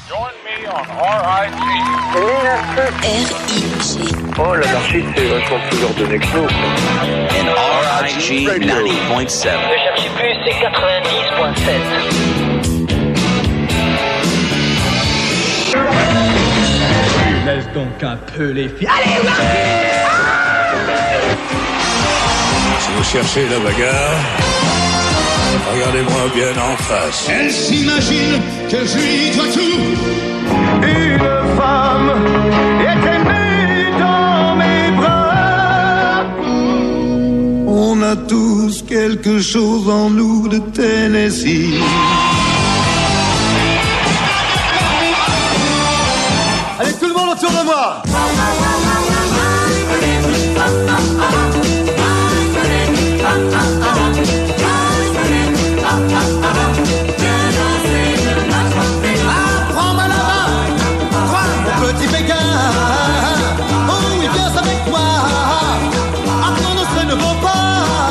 Join me on RIG. RIG. Oh, l'anarchie, c'est vachement plus ordonné que nous. And RIG 90.7. Ne cherchez plus, c'est 90.7. Laisse donc un peu les filles. Allez, Si vous cherchez la bagarre, regardez-moi bien en face. Elle s'imagine que je lui dois tout. Une femme était née dans mes bras. On a tous quelque chose en nous de Tennessee. Allez, tout le monde autour de moi. Prends-moi la main, toi, mon petit Pékin. Oh oui, viens avec moi. Attends, ce ne vaut pas.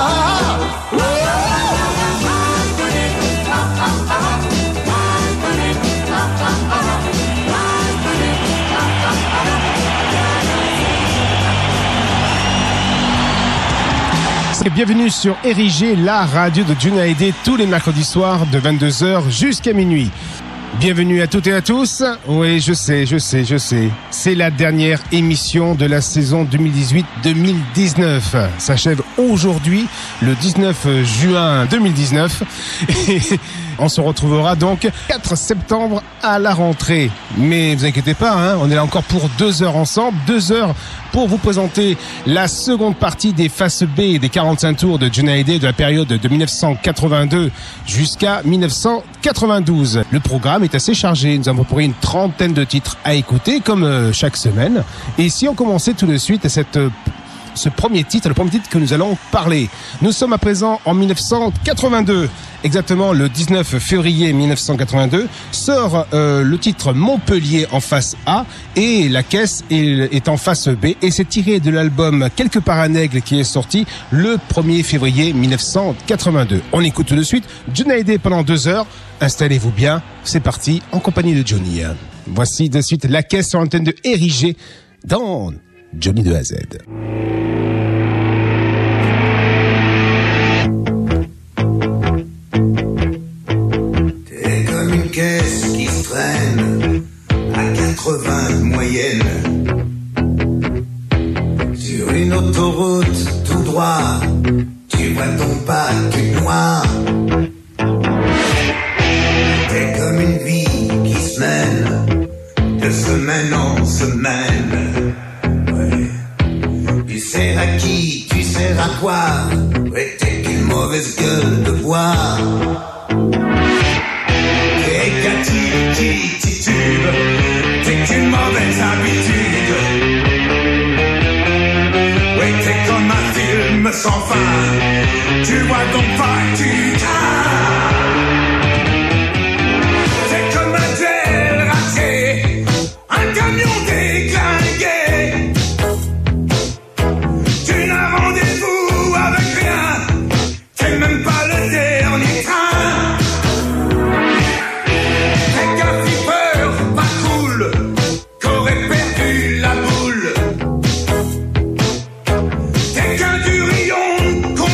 Bienvenue sur RIG, la radio de Juna Aidé, tous les mercredis soirs de 22h jusqu'à minuit. Bienvenue à toutes et à tous. Oui, je sais. C'est la dernière émission de la saison 2018-2019. S'achève aujourd'hui, le 19 juin 2019. Et on se retrouvera donc 4 septembre à la rentrée. Mais vous inquiétez pas, hein, on est là encore pour 2 heures ensemble. 2 heures pour vous présenter la seconde partie des faces B des 45 tours de Juna Aidé de la période de 1982 jusqu'à 1992. Le programme est assez chargé. Nous avons préparé une trentaine de titres à écouter, comme chaque semaine. Et si on commençait tout de suite ce premier titre, le premier titre que nous allons parler. Nous sommes à présent en 1982. Exactement le 19 février 1982 sort le titre Montpellier en face A et la caisse est en face B et c'est tiré de l'album Quelque part un aigle qui est sorti le 1er février 1982. On écoute tout de suite Juna Aidé pendant 2 heures. Installez-vous bien, c'est parti en compagnie de Johnny. Voici de suite la caisse sur l'antenne de RIG dans Johnny de A à Z. T'es comme une caisse qui se traîne à 80 de moyenne sur une autoroute tout droit. Tu vois ton pas, tu te noies. T'es comme une vie qui se mène de semaine en semaine. Ouais. Tu sers à qui, tu sers à quoi? Ouais, t'es qu'une mauvaise gueule de bois. T'es qu'attitude, t'es qu'une mauvaise habitude. Ouais, t'es comme un film sans fin. Tu vois donc pas que tu t'es comme un gel raté, un camion déglingué. Tu n'as rendez-vous avec rien, t'es même pas le dernier train. T'es qu'un flipper pas cool, qu'aurait perdu la boule. T'es qu'un durillon qu'on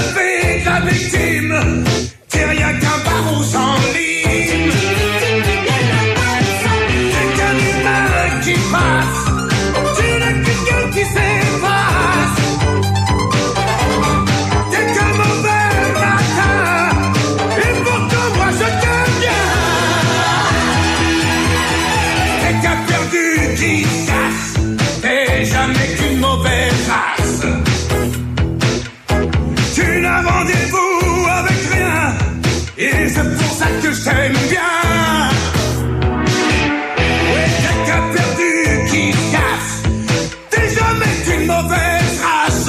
fais la victime. T'es rien qu'un barreau sans lime. T'es qu'un humain qui passe. Tu n'as qu'une gueule qui s'efface. T'es qu'un mauvais matin. Et pourtant moi je t'aime bien. T'es qu'un perdu qui casse. T'es jamais qu'une mauvaise race. Tu n'as rendez-vous avec rien. Et c'est pour ça que je t'aime bien. Ouais, t'es qu'un perdu qui casse. T'es jamais qu'une mauvaise race.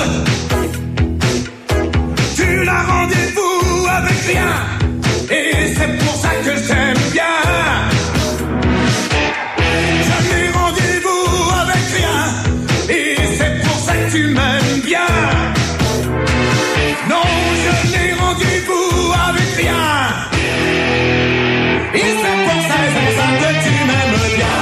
Tu n'as rendez-vous avec rien. Et c'est pour ça que je t'aime bien. Jamais rendez-vous avec rien. Et c'est pour ça que tu m'aimes bien. Non, je n'ai rendez-vous avec rien. Et c'est pour ça que tu m'aimes bien.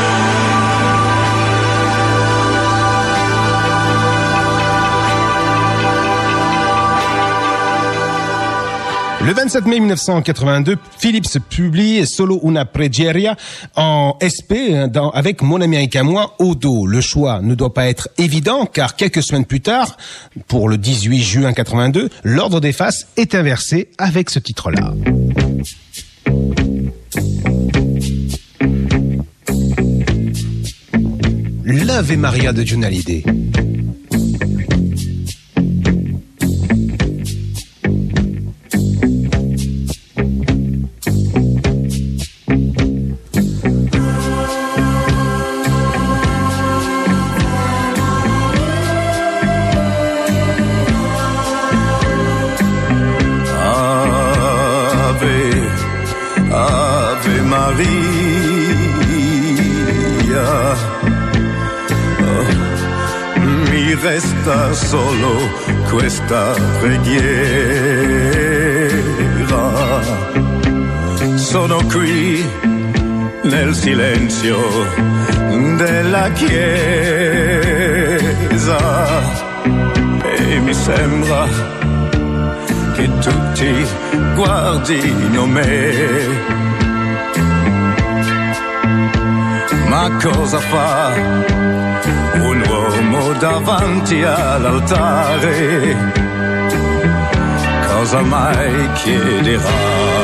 Le 27 mai 1982, Philips publie Solo una preghiera en SP avec Mon Amérique à moi au dos. Le choix ne doit pas être évident car quelques semaines plus tard, pour le 18 juin 82, l'ordre des faces est inversé avec ce titre-là. L'Ave Maria de Johnny Hallyday. Ave Maria, mi resta solo questa preghiera. Sono qui nel silenzio della chiesa e mi sembra che tutti guardino me. Ma cosa fa un uomo davanti all'altare? Cosa mai chiederà?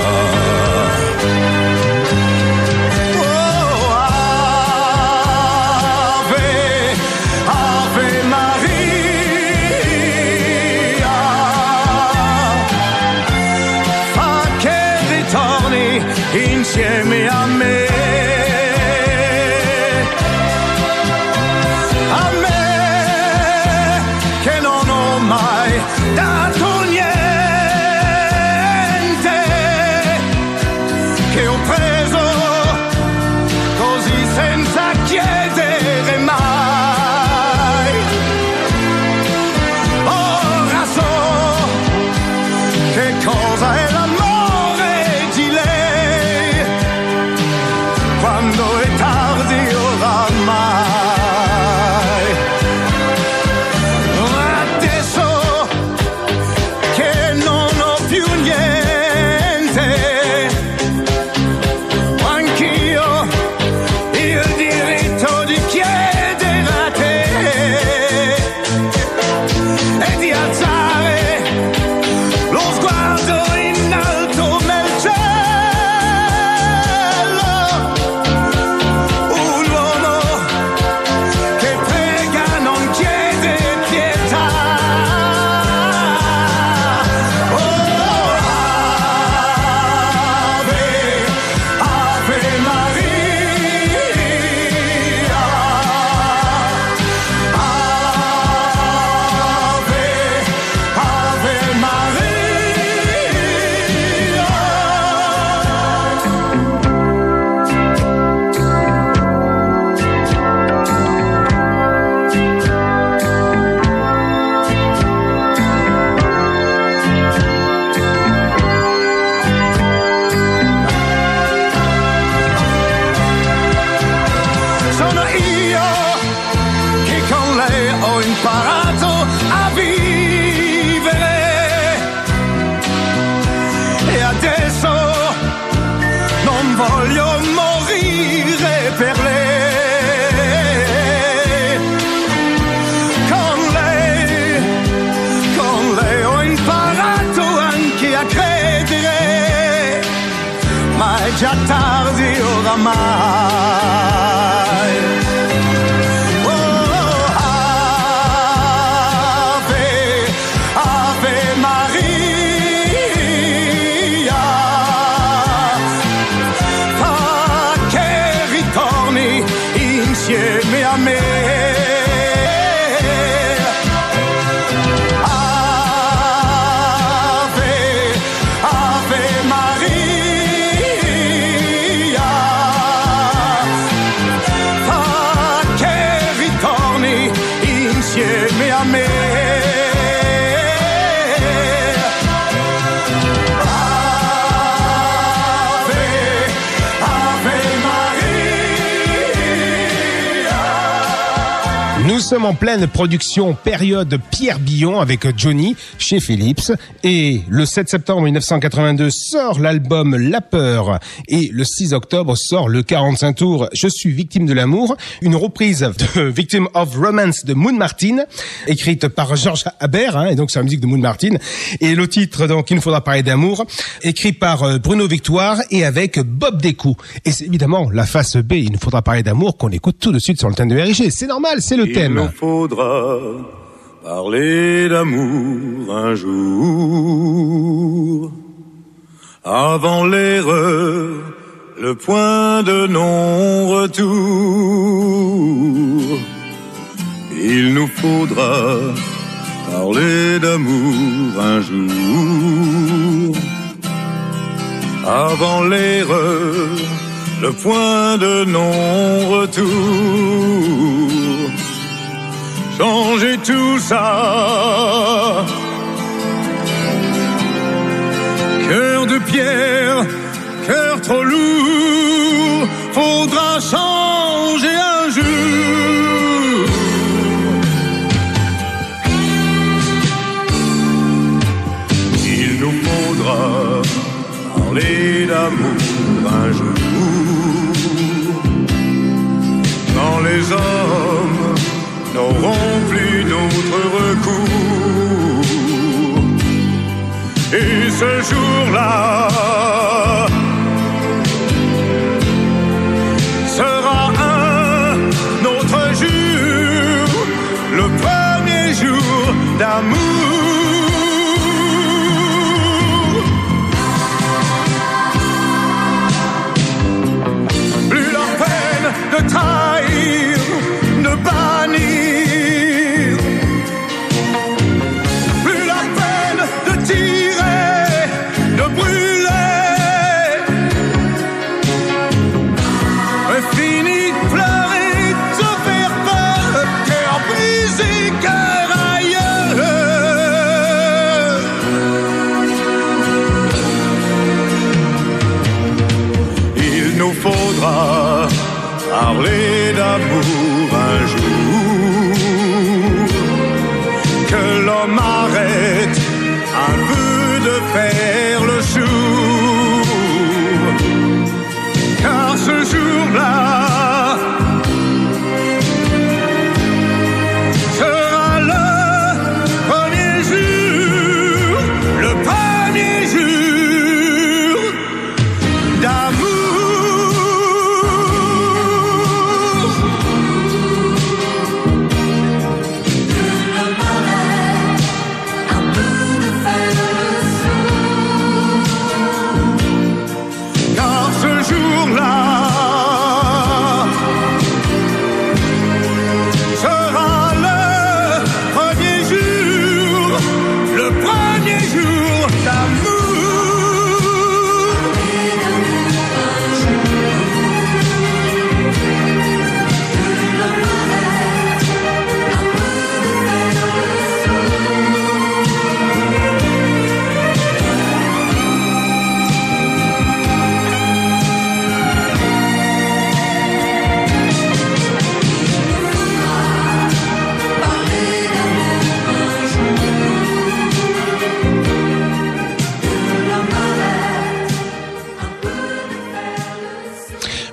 Oh, Ave, Ave Maria, fa che ritorni insieme a me. Dato niente, è già tardi oramai. Oh, Ave, Ave Maria, fa che ritorni insieme a me. Nous sommes en pleine production période Pierre Billon avec Johnny chez Philips et le 7 septembre 1982 sort l'album La Peur et le 6 octobre sort le 45 tours Je suis victime de l'amour, une reprise de Victim of Romance de Moon Martin écrite par Georges Habert et donc c'est la musique de Moon Martin et le titre donc Il nous faudra parler d'amour écrit par Bruno Victoire et avec Bob Descous et c'est évidemment la face B Il nous faudra parler d'amour qu'on écoute tout de suite sur le thème de RG, c'est normal, c'est le thème. Il nous faudra parler d'amour un jour, avant l'erreur, le point de non-retour. Il nous faudra parler d'amour un jour, avant l'erreur, le point de non-retour. Changer tout ça, cœur de pierre, cœur trop lourd, faudra changer un jour. Il nous faudra parler d'amour un jour, quand les hommes n'auront plus d'autre recours. Et ce jour-là sera un autre jour, le premier jour d'amour. Plus la peine de trahir, de bannir. Faudra parler d'amour un jour, que l'homme arrête un peu de faire le sourd, car ce jour-là sera le premier jour, le premier jour d'amour.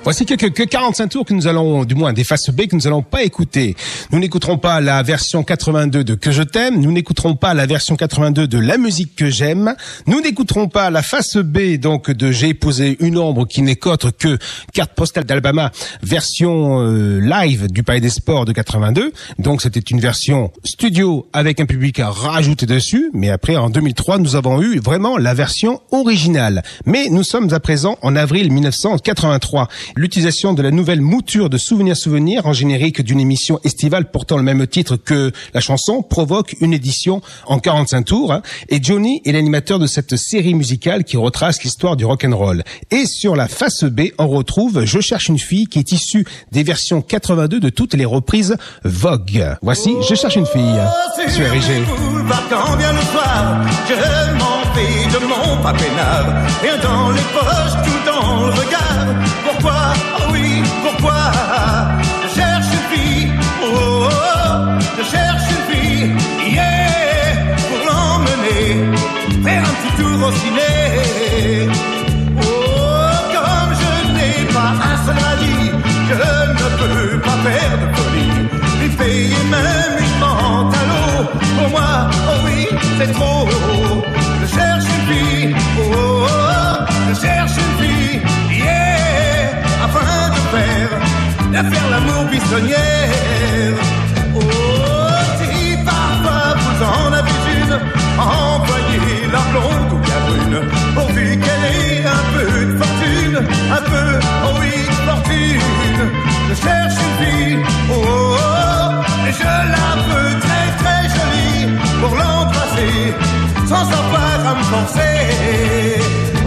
Voici quelques 45 tours que nous allons, du moins des faces B que nous allons pas écouter. Nous n'écouterons pas la version 82 de Que je t'aime, nous n'écouterons pas la version 82 de La musique que j'aime, nous n'écouterons pas la face B donc de J'ai épousé une ombre qui n'est qu'autre que Carte postale d'Alabama, version live du Palais des Sports de 82. Donc c'était une version studio avec un public à rajouter dessus, mais après en 2003 nous avons eu vraiment la version originale. Mais nous sommes à présent en avril 1983. L'utilisation de la nouvelle mouture de Souvenir en générique d'une émission estivale portant le même titre que la chanson provoque une édition en 45 tours. Et Johnny est l'animateur de cette série musicale qui retrace l'histoire du rock'n'roll. Et sur la face B, on retrouve Je cherche une fille qui est issue des versions 82 de toutes les reprises Vogue. Voici Je cherche une fille sur RIG. Quand vient le soir, je m'en vais de mon papénard. Rien dans les poches, tout dans le regard. Pourquoi, oh oui, pourquoi je cherche une fille, oh, oh, oh, je cherche une fille, yeah, pour l'emmener faire un petit tour au ciné. Oh, comme je n'ai pas un seul radis, je ne peux pas faire de folie, lui payer même une menthe à l'eau. Pour moi, oh oui, c'est trop. Je cherche une fille, oh, oh, oh, je cherche une fille, yeah, afin de faire l'amour buissonnière. Oh, si parfois vous en avez une, envoyez-la blonde ou bien brune, pourvu qu'elle ait un peu de fortune, un peu, oh oui, fortune. Je cherche une fille, oh, oh, oh, et je la veux très très jolie, pour l'embrasser, sans avoir à me forcer. Oh,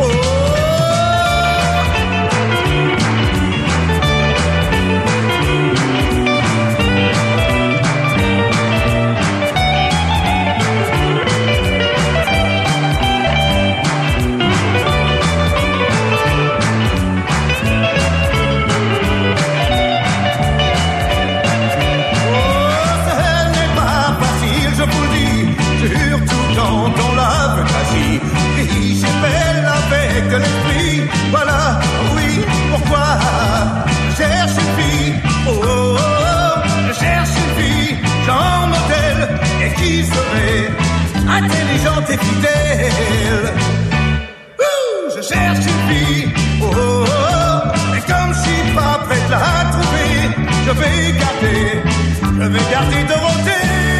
dans la fantasie, riche et belle avec l'esprit. Voilà, oui, pourquoi je cherche une fille, oh, oh, oh, je cherche une fille, genre modèle, et qui serait intelligente et fidèle. Je cherche une fille, oh, oh, oh, et comme je suis pas prêt de la trouver, je vais garder Dorothée.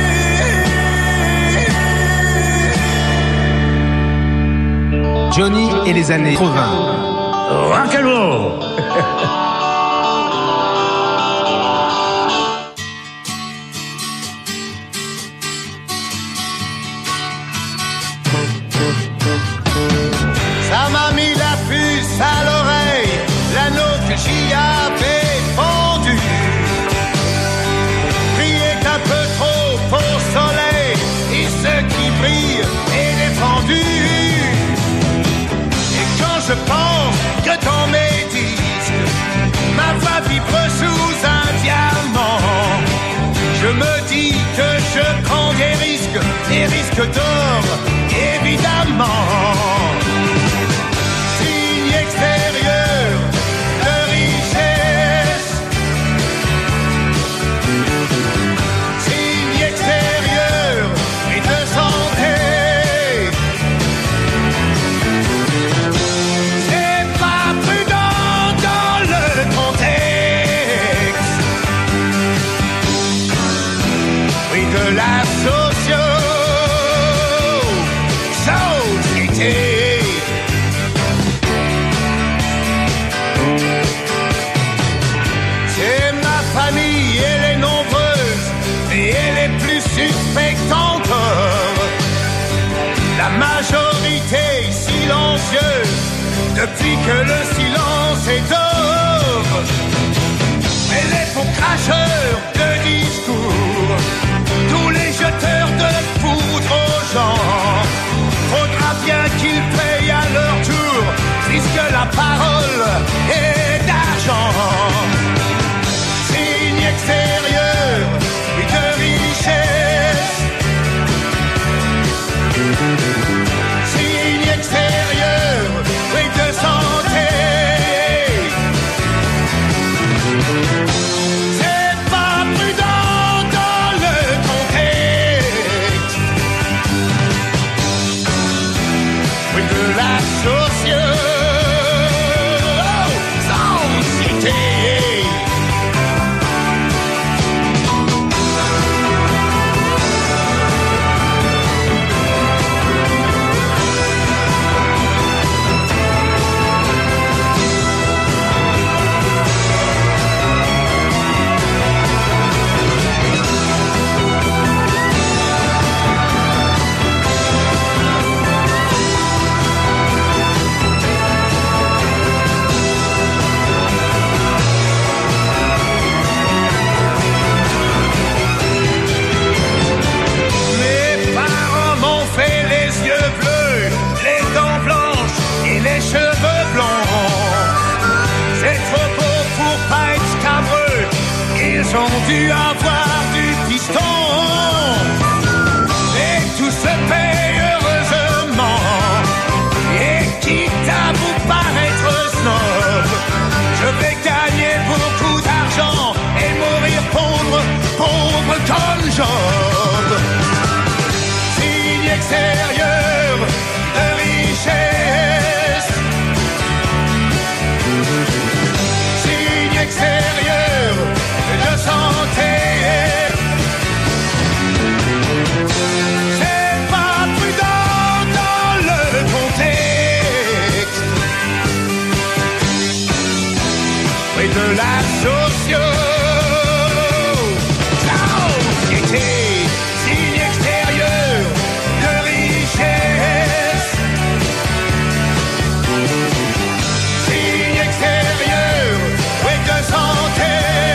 Johnny et les années 80. Rock'n'roll. Ça m'a mis la puce à l'oreille, l'anneau que j'y avais pendu. Brillait un peu trop au soleil, et ce qui brille est défendu. Je pense que dans mes disques, ma voix vibre sous un diamant. Je me dis que je prends des risques d'or, évidemment. Signe extérieur de richesse, signe extérieur et de santé. De la société. C'est ma famille, elle est nombreuse et elle est plus suspecte encore. La majorité silencieuse depuis que le silence est d'or. Elle est pour cracheurs de discours, tous les jeteurs de poudre aux gens. Faudra bien qu'ils payent à leur tour, puisque la parole est d'argent. Signe extérieur de richesse, signe extérieur de santé. oui de la société. Ils ont dû avoir du piston et tout se paye heureusement. Et quitte à vous paraître snob, je vais gagner beaucoup d'argent et mourir pauvre comme Job. Signe extérieur de richesse, signe extérieur de santé. C'est pas prudent dans le contexte, oui de la société. Signe extérieur de richesse, signe extérieur, oui de santé.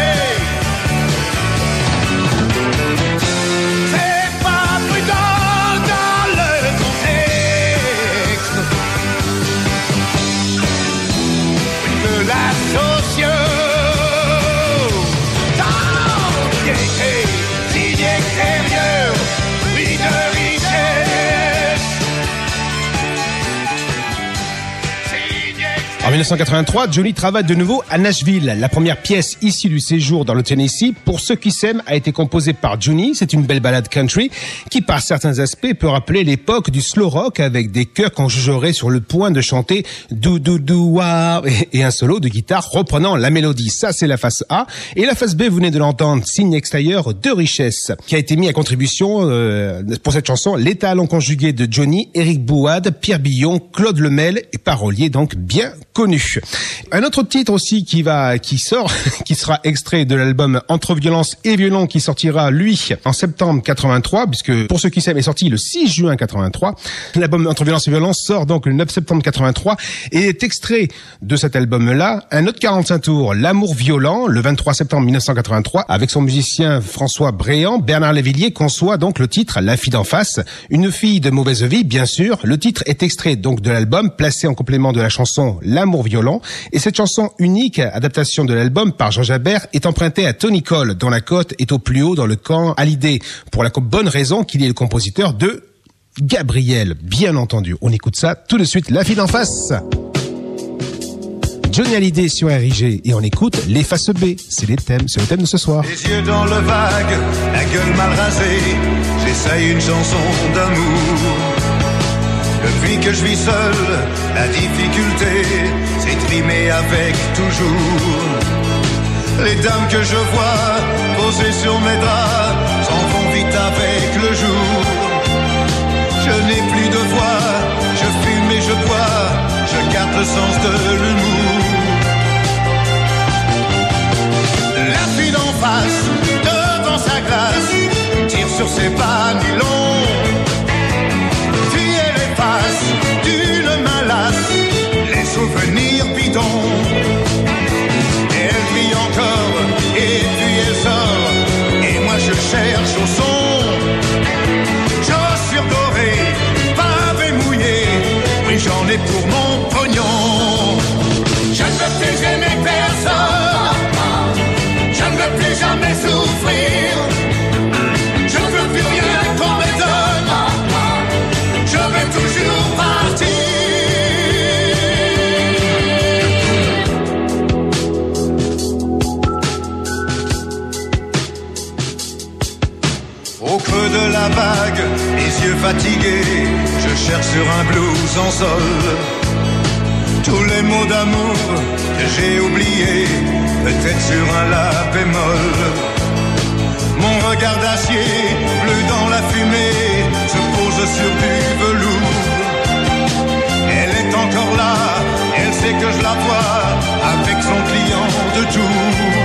En 1983, Johnny travaille de nouveau à Nashville. La première pièce issue du séjour dans le Tennessee, Pour ceux qui s'aiment, a été composée par Johnny. C'est une belle ballade country qui, par certains aspects, peut rappeler l'époque du slow rock avec des chœurs qu'on jugerait sur le point de chanter dou dou dou wa et un solo de guitare reprenant la mélodie. Ça, c'est la face A. Et la face B, vous venez de l'entendre, signe extérieur de richesse, qui a été mis à contribution pour cette chanson, les talents conjugués de Johnny, Éric Bouhade, Pierre Billon, Claude Lemel et parolier donc bien connu. Un autre titre aussi qui sera extrait de l'album Entre violence et violon qui sortira lui en septembre 83, puisque Pour ceux qui s'aiment est sorti le 6 juin 83. L'album Entre violence et violon sort donc le 9 septembre 83 et est extrait de cet album-là un autre 45 tours, L'amour violent, le 23 septembre 1983, avec son musicien François Bréant. Bernard Lavilliers conçoit donc le titre La fille d'en face, une fille de mauvaise vie, bien sûr. Le titre est extrait donc de l'album, placé en complément de la chanson L'amour violent. Et cette chanson unique, adaptation de l'album par Jean Jabert, est empruntée à Tony Cole, dont la cote est au plus haut dans le camp Hallyday, pour la bonne raison qu'il est le compositeur de Gabriel, bien entendu. On écoute ça tout de suite, La fille d'en face. Johnny Hallyday sur RIG et on écoute les faces B. C'est le thème de ce soir. Les yeux dans le vague, la gueule mal rasée, j'essaye une chanson d'amour. Depuis que je vis seul, la difficulté s'est trimée avec toujours. Les dames que je vois posées sur mes draps s'en vont vite avec le jour. Je n'ai plus de voix, je fume et je bois, je garde le sens de l'humour. La fille d'en face, devant sa glace, tire sur ses bas nylons. Puis elle efface d'une main lasse les souvenirs bidons. Elle brille encore et puis elle sort, et moi je cherche au son. Chaussures dorées, pavés mouillés, oui j'en ai pour mon pognon. Je ne veux plus aimer personne, je ne veux plus jamais souffrir. Je ne veux plus rien qu'on me donne, je vais toujours partir. Au creux de la vague, les yeux fatigués, je Je cherche sur un blues en sol tous les mots d'amour que j'ai oubliés, peut-être sur un la bémol. Mon regard d'acier, bleu dans la fumée, se pose sur du velours. Elle est encore là, elle sait que je la vois avec son client de tour.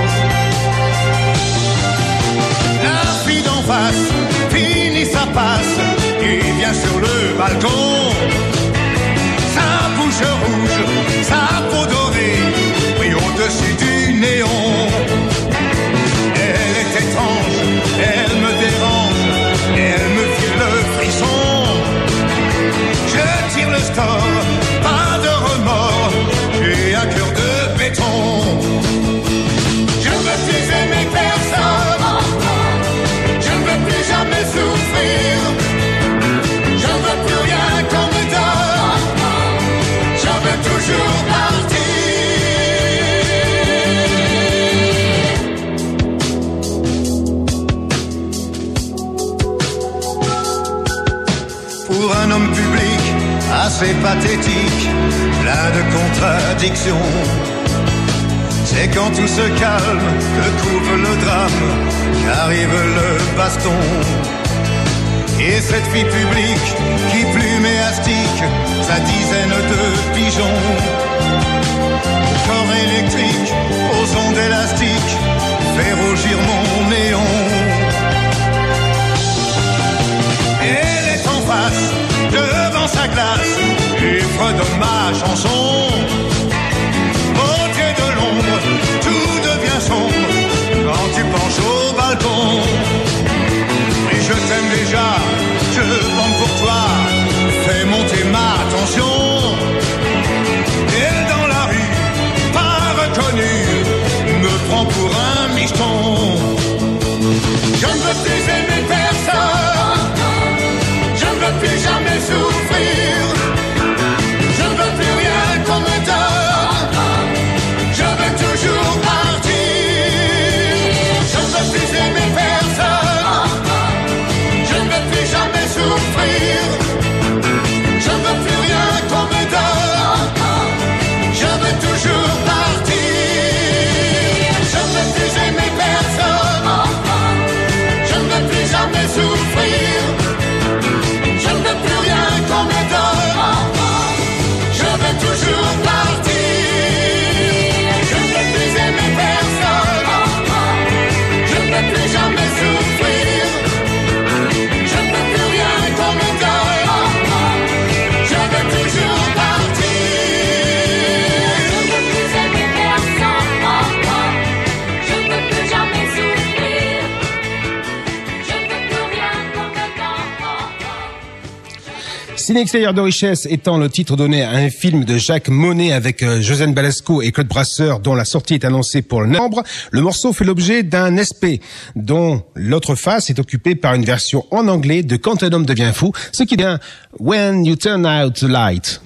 La fille d'en face finit sa passe et vient sur le balcon. Sa bouche rouge, sa peau dorée, brille au-dessus du néon. Elle est étrange, elle me dérange, elle me file le frisson. Je tire le store, pas de remords, j'ai un cœur de béton. Je ne veux plus aimer personne, je ne veux plus jamais souffrir. Je ne veux plus rien qu'on me donne, je veux toujours partir. Pour un homme public assez pathétique, plein de contradictions, c'est quand tout se calme que couvre le drame, qu'arrive le baston. Et cette fille publique qui plume et astique sa dizaine de pigeons. Corps électrique aux ondes élastiques fait rougir mon néon. Elle est en face, devant sa glace, et fredonne ma chanson. Beauté de l'ombre, tout devient sombre quand tu penches au balcon. Et je t'aime déjà, je bande pour toi, fais monter ma tension. Elle dans la rue, pas reconnue, me prend pour un micheton. Je ne veux plus aimer personne, je ne veux plus jamais souffrir. Je ne veux plus rien qu'on me donne, je veux toujours partir. Je ne veux plus aimer personne, je ne veux plus jamais souffrir. Je ne veux plus rien qu'on me donne, je veux toujours partir. Je ne veux plus aimer personne, je ne veux plus jamais souffrir. Je ne veux plus rien qu'on me donne, je veux toujours partir. Je ne veux plus aimer personne, je ne veux plus jamais souffrir. Je ne veux plus rien qu'on me donne, je veux toujours partir. Je ne veux plus aimer personne, je ne veux plus jamais souffrir. Je ne veux plus rien qu'on me donne. Ciné extérieur de richesse étant le titre donné à un film de Jacques Monet avec Josiane Balasco et Claude Brasseur dont la sortie est annoncée pour le novembre, le morceau fait l'objet d'un SP dont l'autre face est occupée par une version en anglais de Quand un homme devient fou, ce qui devient When You Turn Out the Light.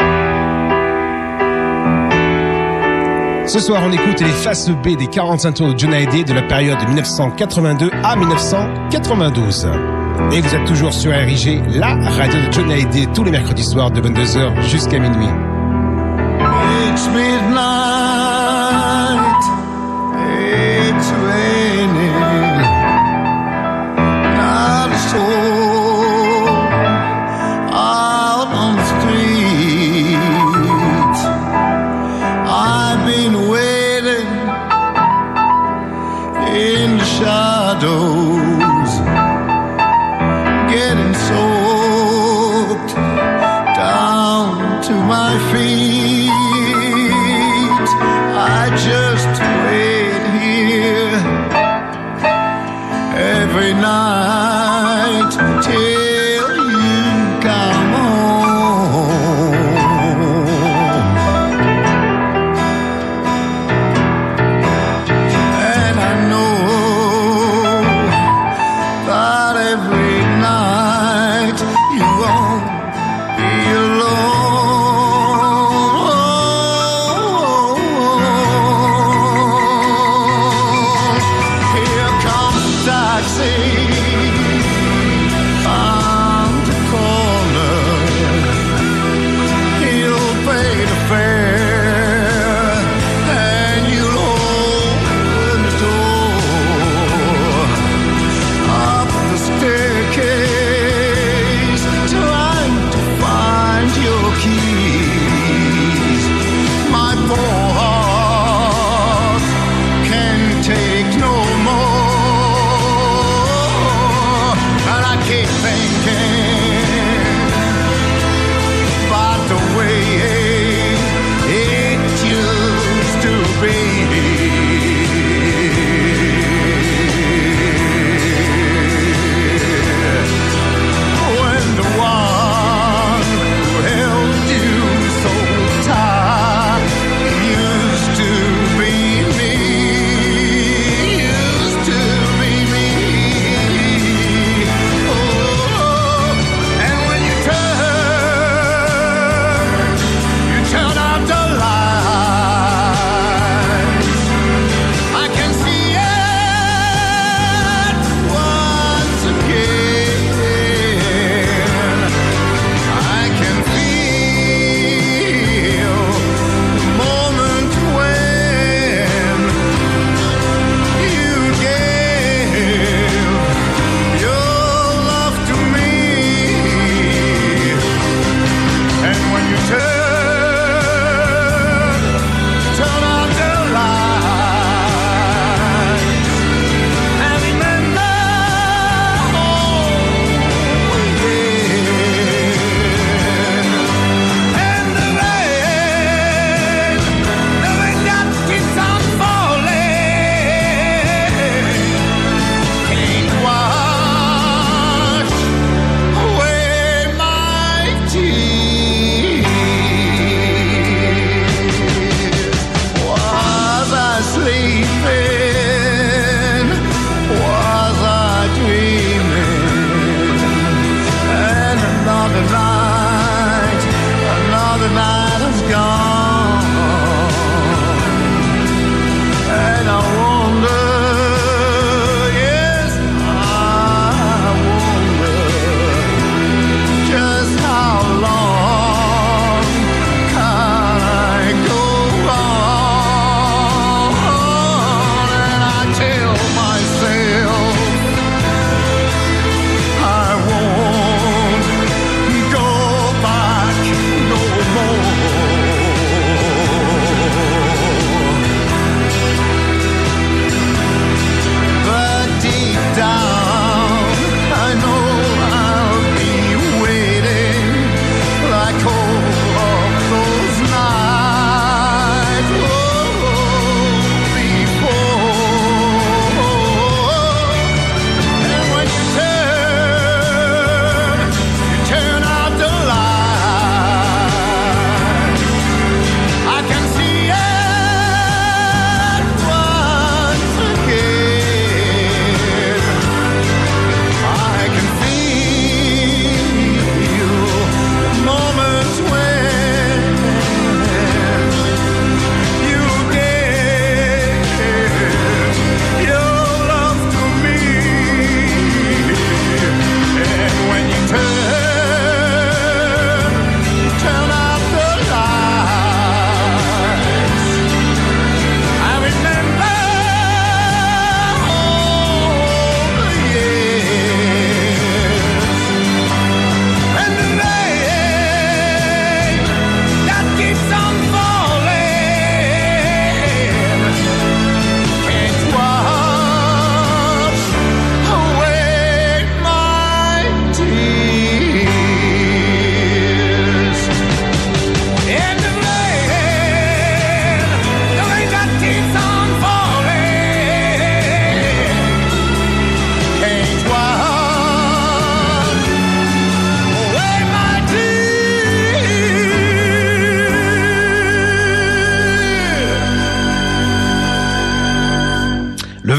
Ce soir, on écoute les faces B des 45 tours de Johnny Hallyday de la période de 1982 à 1992. Et vous êtes toujours sur RIG, la radio de Johnny Hallyday, tous les mercredis soirs de 22h jusqu'à minuit. It's midnight, it's raining, not a soul out on the street. I've been waiting in the shadows, getting soaked down to my feet. I just wait here every night till you come home. And I know that every night you won't be alone. Here comes the taxi.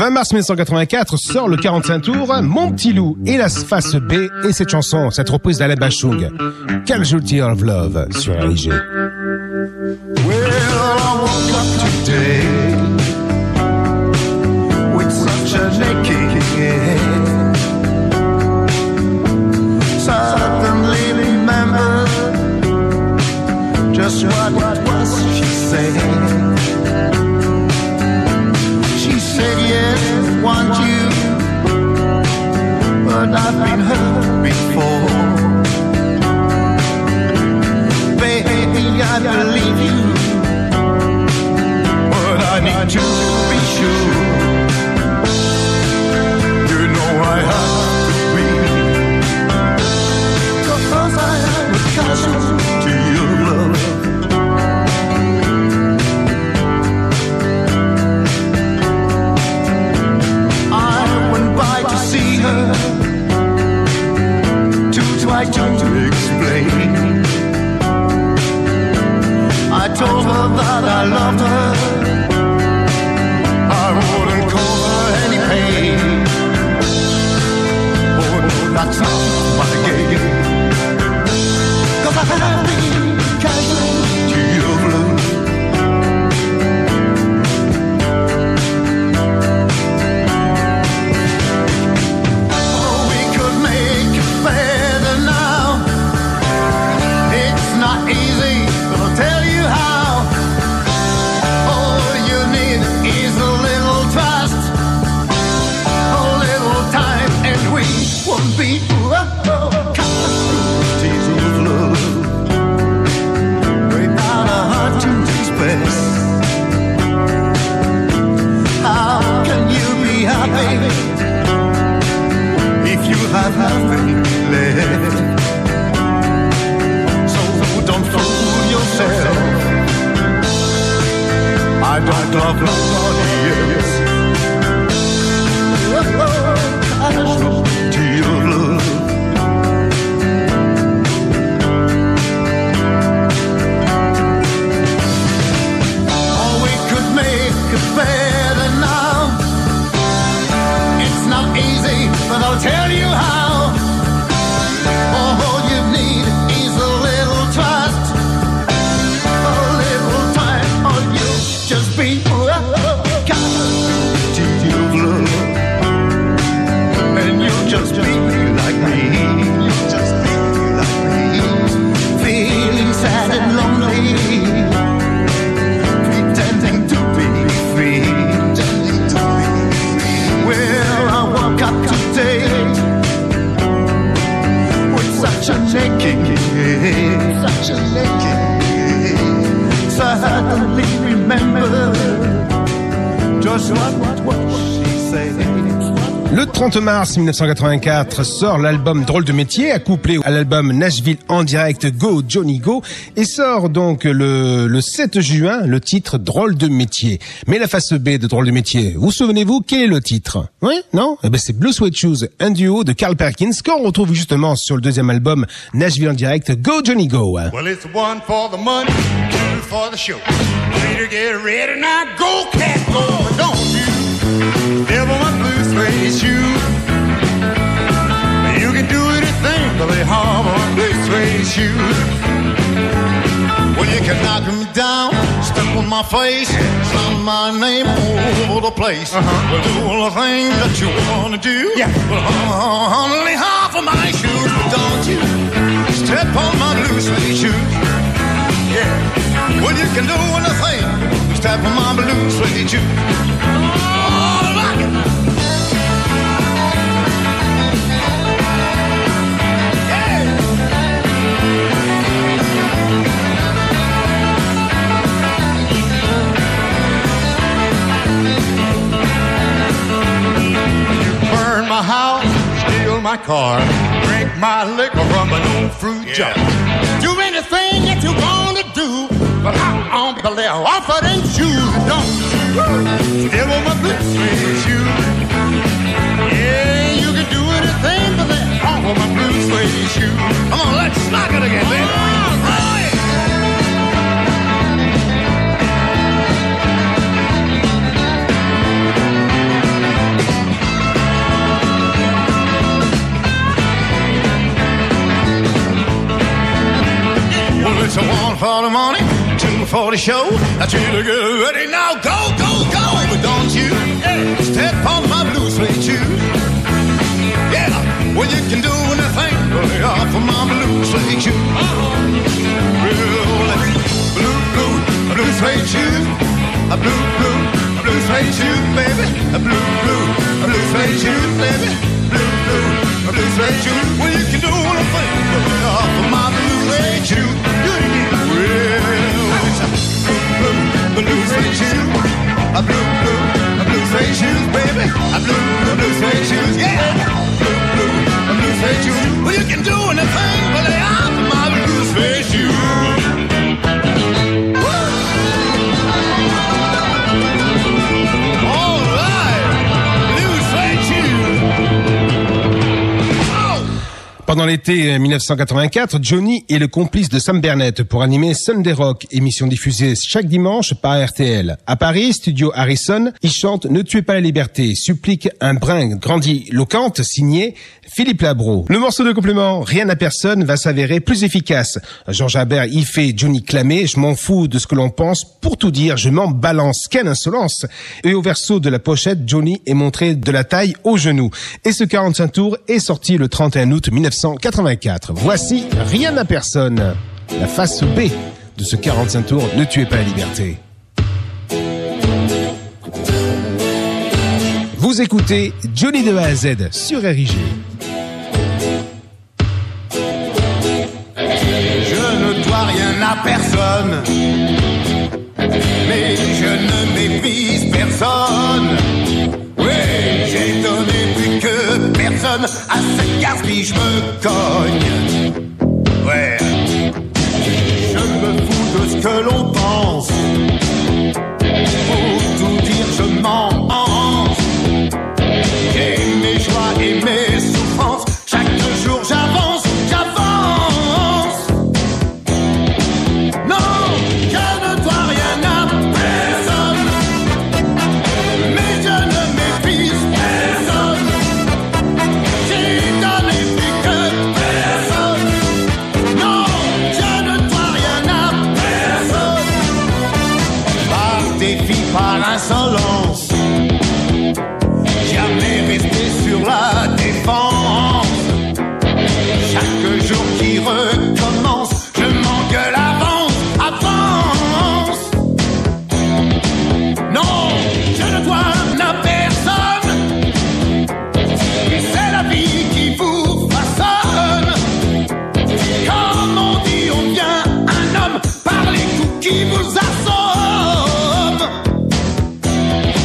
20 mars 1984 sort le 45 tours Mon Petit Loup et la face B et cette chanson, cette reprise d'Alain Bachung, Casualty of Love sur RIG. Well, I woke up today with such a aching head. Suddenly remember just what it was she said. She said, yes, want you, but I've been hurt before. Baby, I believe you, but I need to be sure. You know I have to be, 'cause I am a casualty of love. I went by to see her, to try to explain. I told her that I loved her, I wouldn't cause her any pain. Oh no, that's not my game, 'cause I have been casualty of love. Oh, we could make it better now. It's not easy, but I'll tell you how. All you need is a little trust, a little time, and we won't be casualties of love. Without a heart to express, how can you be happy if you have nothing left? So don't fool yourself, I don't love nobody else. Casualty of love. Oh, we could make it better now. It's not easy, but I'll tell you how. All you need is a little trust, a little time, or you'll just be casualty of love. And you'll just be like me, you'll just be like me, feeling sad and lonely, pretending to be free, pretending to be free. Well, I woke up today with such a aching head, such a aching head. Suddenly remember just what she said. Le 30 mars 1984 sort l'album Drôle de métier, accouplé à l'album Nashville en direct Go Johnny Go, et sort donc le 7 juin le titre Drôle de métier. Mais la face B de Drôle de métier, vous souvenez-vous quel est le titre? Oui? Non? Eh ben c'est Blue Suede Shoes, un duo de Carl Perkins qu'on retrouve justement sur le deuxième album Nashville en direct Go Johnny Go. Well, it's one for the money, two for the show. Peter, get ready now, go cat, go, don't you? Devil my blue suede shoes. You can do anything but they harbor my blue suede shoes. Well, you can knock me down, step on my face, slam my name all over the place. Well, do all the things that you wanna do. Yeah. Well, only half of my shoes, but don't you step on my blue suede shoes. Yeah. Well, you can do anything, step on my blue suede shoes. Oh, I like it. My house, steal my car, drink my liquor from an old fruit jar. Do anything that you wanna do, but I'm gonna lay off of them shoes, don't you? Still on my blue suede shoes. Yeah, you can do anything but lay off of my blue suede shoes. Come on, let's knock it again, baby. All right. honey, 2 for the show. I tell you to get ready now, go, go, go. But don't you step on my blue suede shoes. Yeah, well you can do anything but lay off of my blue suede shoes. Blue suede shoes, a blue suede shoes, baby, a blue suede shoes, baby, blue suede shoes. Well, you can do anything but lay off of my blue suede shoes. Well, blue suede shoes, a blue suede shoes, baby, a blue suede shoes, yeah, blue suede shoes. Well, you can do anything but lay off of my blue suede shoes. Pendant l'été 1984, Johnny est le complice de Sam Bernett pour animer Sunday Rock, émission diffusée chaque dimanche par RTL. À Paris, studio Harrison, il chante « Ne tuez pas la liberté », supplique un brin grandiloquente signé Philippe Labro. Le morceau de complément « Rien à personne » va s'avérer plus efficace. Georges Habert y fait Johnny clamer « Je m'en fous de ce que l'on pense, pour tout dire, je m'en balance, quelle insolence !» Et au verso de la pochette, Johnny est montré de la taille au genou. Et ce 45 tours est sorti le 31 août 1984. Voici Rien à personne, la face B de ce 45 tours Ne tuez pas la liberté. Vous écoutez Johnny de A à Z sur RIG. Je ne dois rien à personne, mais je ne méprise personne. Oui, j'ai donné plus que personne à cette gaspille, je me cogne. Ouais, je me fous de ce que l'on pense. Pour tout dire, je mens. Et mes joies et mes souffrances, chaque jour j'avance. Non, je ne dois rien à personne, mais je ne méprise personne. J'ai donné plus que personne. Non, je ne dois rien à personne. Par défi, par insolence, jamais resté sur la défense. Chaque jour qui recommence, je m'engueule avance. Non, je ne dois à personne, et c'est la vie qui vous façonne. Comme on dit, on devient un homme par les coups qui vous assomment.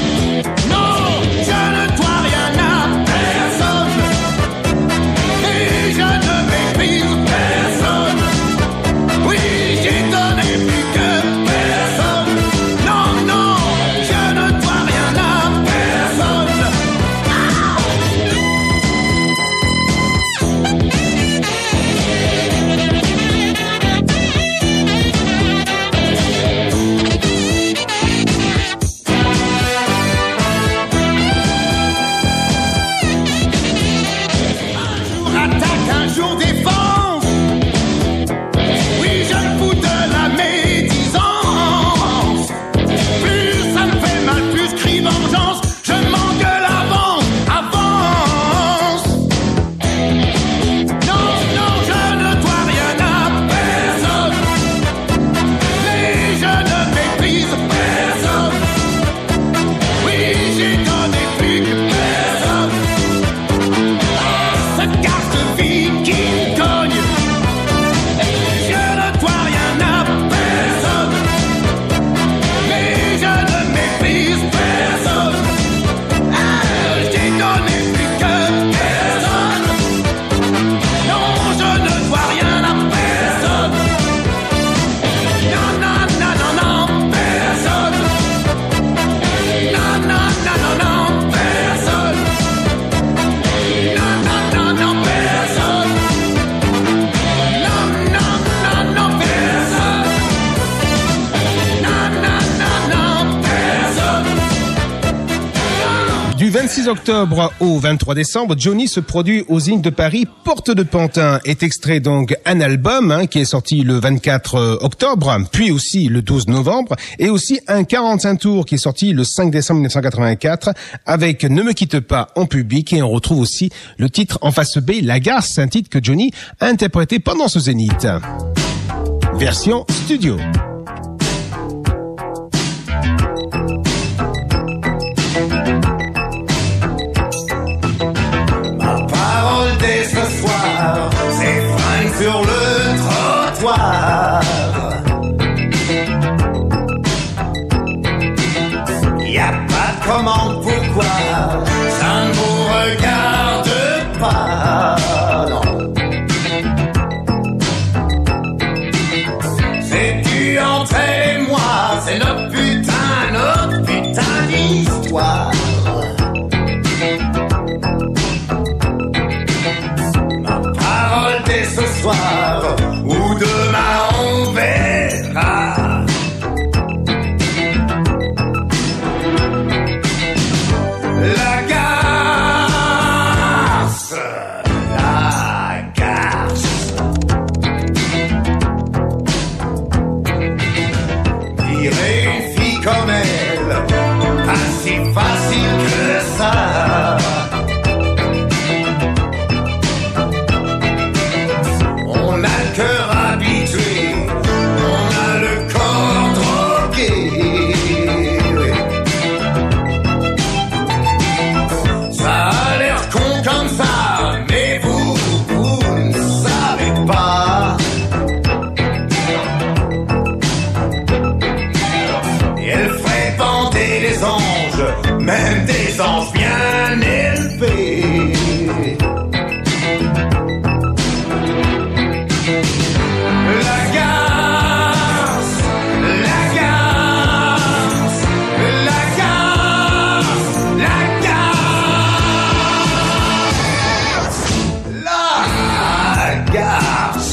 26 octobre au 23 décembre, Johnny se produit aux Zénith de Paris, Porte de Pantin. Est extrait donc un album qui est sorti le 24 octobre, puis aussi le 12 novembre, et aussi un 45 tours qui est sorti le 5 décembre 1984 avec Ne me quitte pas en public, et on retrouve aussi le titre en face B, La Gare, c'est un titre que Johnny a interprété pendant ce Zénith. Version studio. C'est fringues sur le trottoir. Y a pas de commande, pourquoi ça ne vous regarde pas, non. C'est tu entre elle et moi, c'est notre putain d'histoire. Ce soir ou demain on verra. La garce, la garce. Tirer une fille comme elle, pas si facile que ça. Même des anges bien élevés. La garce, la garce, la garce, la garce, la garce.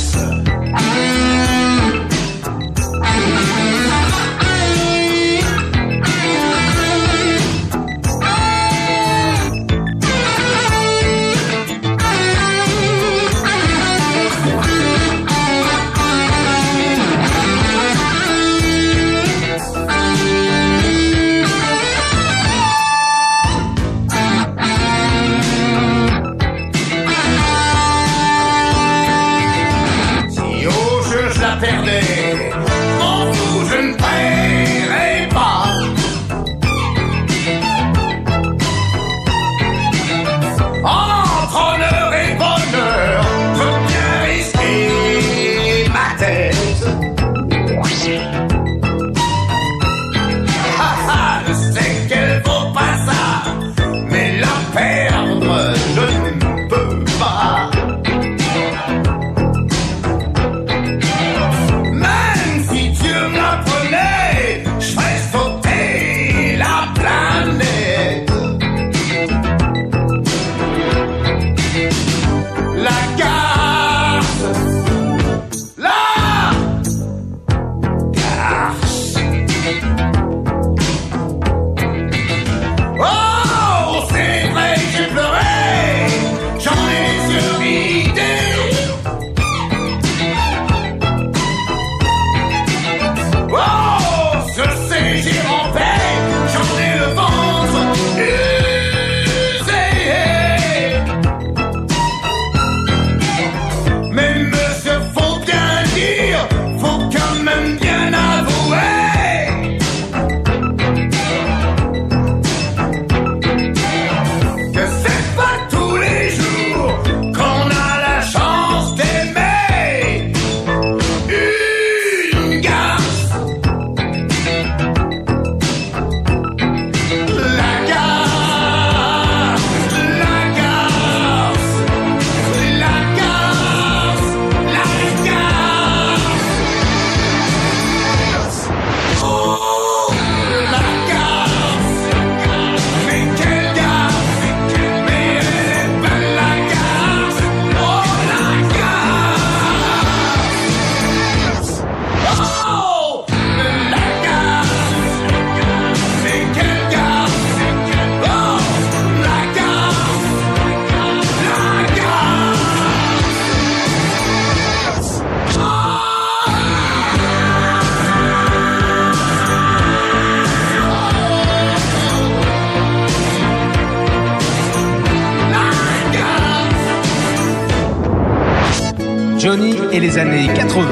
Johnny et les années 80.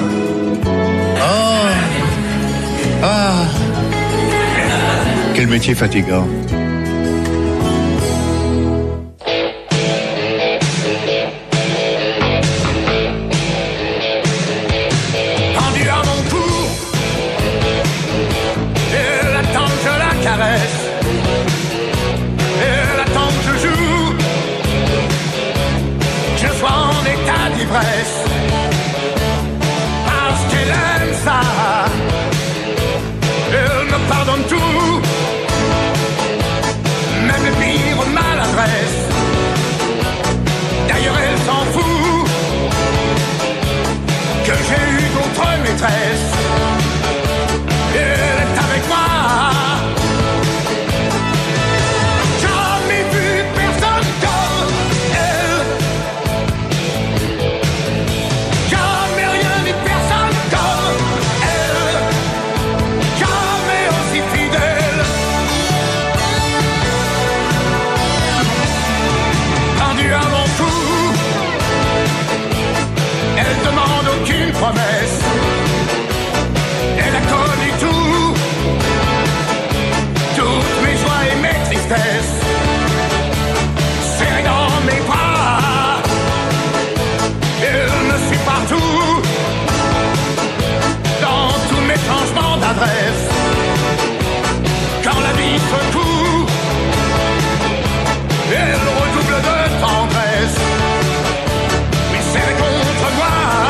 Quel métier fatigant. Pendu à mon cou, elle attend que je la caresse, elle attend que je joue, que je sois en état d'ivresse, parce qu'elle aime ça, elle me pardonne tout, même les pires maladresses, d'ailleurs elle s'en fout que j'ai eu d'autres maîtresses. Elle est avec moi. Jamais vu personne comme elle. Jamais rien ni personne comme elle. Jamais aussi fidèle. Pendue à mon cou, elle demande aucune promesse. Elle a connu tout, toutes mes joies et mes tristesses. Serrée dans mes bras, elle me suit partout, dans tous mes changements d'adresse. Quand la vie secoue, elle redouble de tendresse. Oui, serrée contre moi.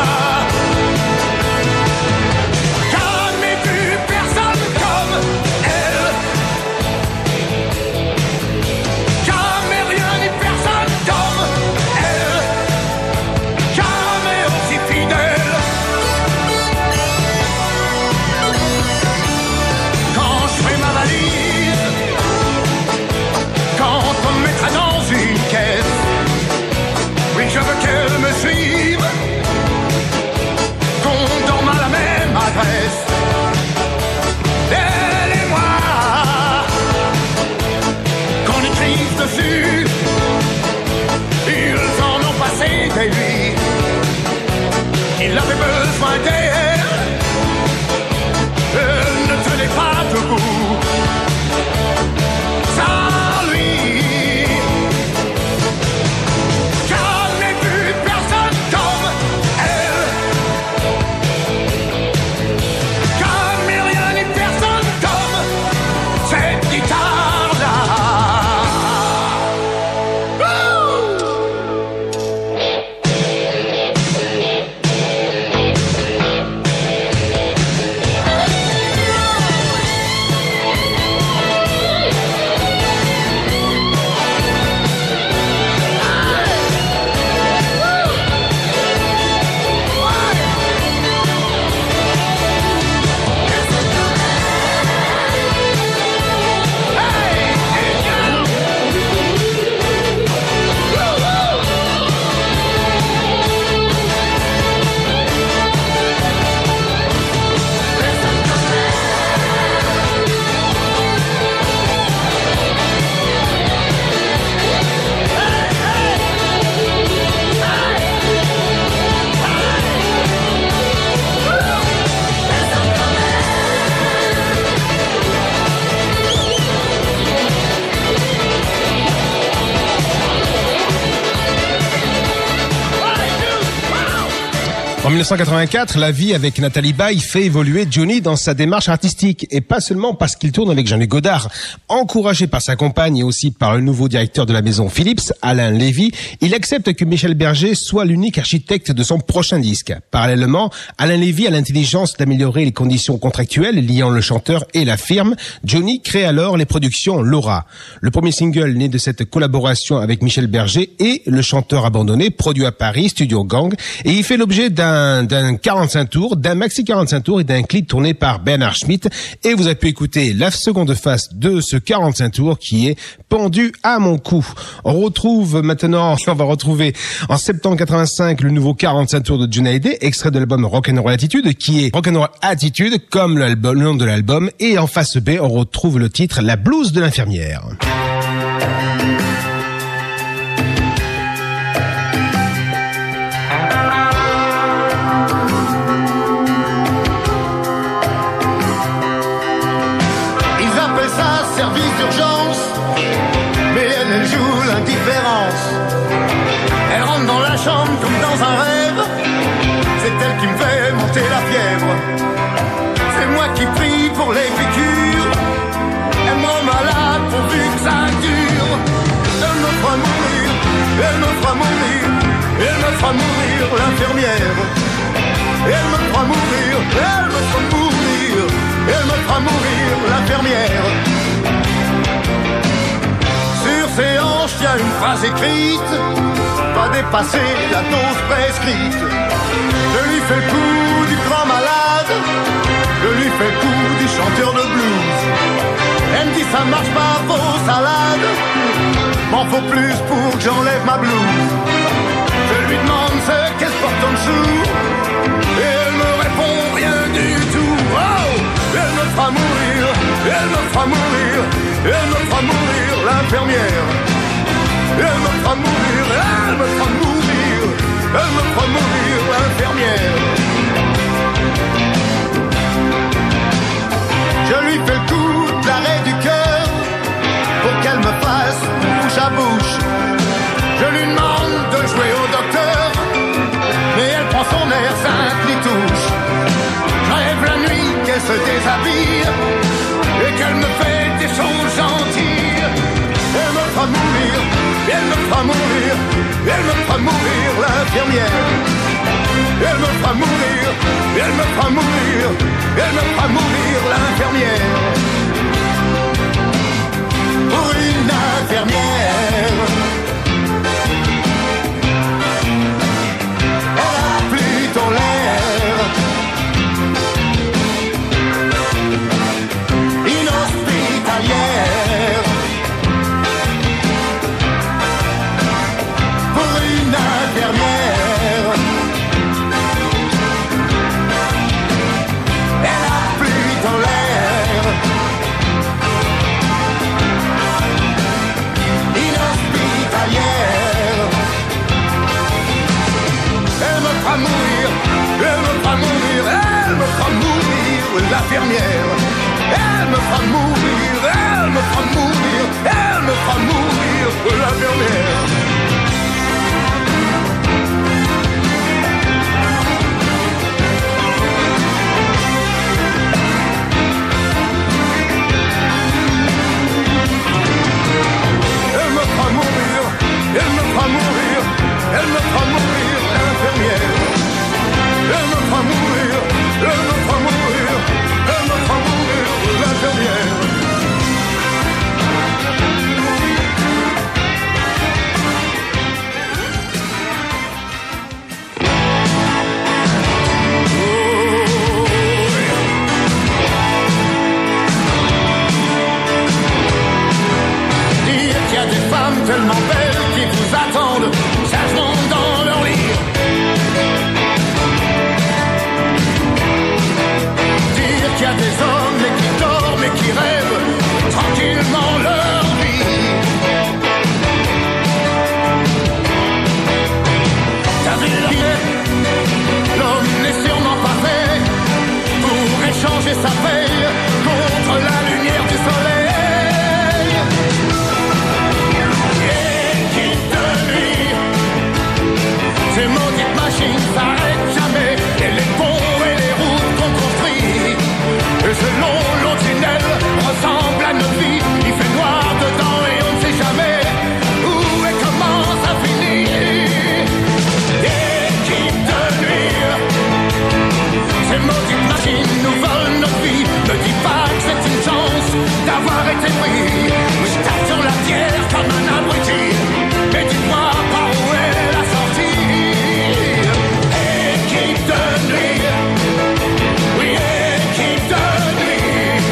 Jamais vu personne comme elle. Jamais rien ni personne comme elle. Jamais aussi fidèle. Quand je fais ma valise, quand on me mettra dans une caisse, oui, je veux qu'elle me suive, qu'on dorme à la même adresse. Elle et moi, qu'on écrive dessus, ils en ont passé des nuits. Il avait besoin d'elle, elle ne tenait pas debout. Sans lui, jamais vu personne comme elle. Jamais rien ni personne comme cette guitare-là. En 1984, la vie avec Nathalie Baye fait évoluer Johnny dans sa démarche artistique, et pas seulement parce qu'il tourne avec Jean-Luc Godard. Encouragé par sa compagne et aussi par le nouveau directeur de la maison Philips, Alain Lévy, il accepte que Michel Berger soit l'unique architecte de son prochain disque. Parallèlement, Alain Lévy a l'intelligence d'améliorer les conditions contractuelles liant le chanteur et la firme. Johnny crée alors les productions Laura. Le premier single né de cette collaboration avec Michel Berger est Le chanteur abandonné, produit à Paris, Studio Gang, et il fait l'objet d'un 45 tours, d'un maxi 45 tours et d'un clip tourné par Bernard Schmitt. Et vous avez pu écouter la seconde face de ce 45 tours qui est Pendu à mon cou. On va retrouver en septembre 85 le nouveau 45 tours de Johnny Hallyday, extrait de l'album Rock'n'Roll Attitude, qui est Rock'n'Roll Attitude comme le nom de l'album. Et en face B, on retrouve le titre La blouse de l'infirmière. service d'urgence, mais elle joue l'indifférence. Elle rentre dans la chambre comme dans un rêve, c'est elle qui me fait monter la fièvre. C'est moi qui prie pour les piqûres, elle me rend malade pourvu que ça dure. Elle me fera mourir, elle me fera mourir, elle me fera mourir, l'infirmière. Elle me fera mourir, elle me fera mourir, elle me fera mourir, l'infirmière. Sur ses hanches, y a une phrase écrite, pas dépasser la dose prescrite. Je lui fais le coup du grand malade, je lui fais le coup du chanteur de blues. Elle me dit ça marche pas, vos salades, m'en faut plus pour que j'enlève ma blouse. Je lui demande ce qu'elle porte en dessous, et elle me répond rien du tout. Oh, elle me fera mourir, elle me fera mourir, elle me fera mourir, l'infirmière. Elle me fera mourir, elle me fera mourir, elle me fera mourir, l'infirmière. Je lui fais le coup de l'arrêt du cœur pour qu'elle me fasse bouche à bouche. Je lui demande de jouer au docteur, mais elle prend son air simple et touche. Je rêve la nuit qu'elle se déshabille et qu'elle me fait des choses gentilles. Elle me fera mourir, elle me fera mourir, elle me fera mourir, l'infirmière. Elle me fera mourir, elle me fera mourir, elle me fera mourir, l'infirmière. Pour une infirmière, elle a plutôt l'air inhospitalière. Pour une infirmière, elle a plutôt l'air inhospitalière. Elle me fera mourir, elle me fera mourir, elle me fera mourir, l'infirmière. Elle me fera mourir, elle me fera mourir, elle me fera mourir, l'infirmière. Elle me fera mourir, elle me fera mourir, elle me fera mourir, l'infirmière. Elle me fera mourir, elle me fera mourir, elle me fera mourir, l'infirmière. Dire qu'il y a des femmes tellement belles qui vous attendent sagement dans leur lit. Dire qu'il y a des hommes et qui dorment et qui rêvent tranquillement leur vie. T'as vu l'homme n'est sûrement pas fait pour échanger sa paye contre la lumière du soleil. Ces maudites machines s'arrêtent jamais, et les ponts et les routes qu'on construit, et ce long tunnel ressemble à notre vie. Il fait noir dedans et on ne sait jamais où et comment ça finit. Équipe de nuit, ces maudites machines nous volent notre vie. Ne dis pas que c'est une chance d'avoir été pris. Je tape sur la pierre comme un abruti, mais dis-moi par où est la sortie. Équipe de nuit, oui, équipe de nuit.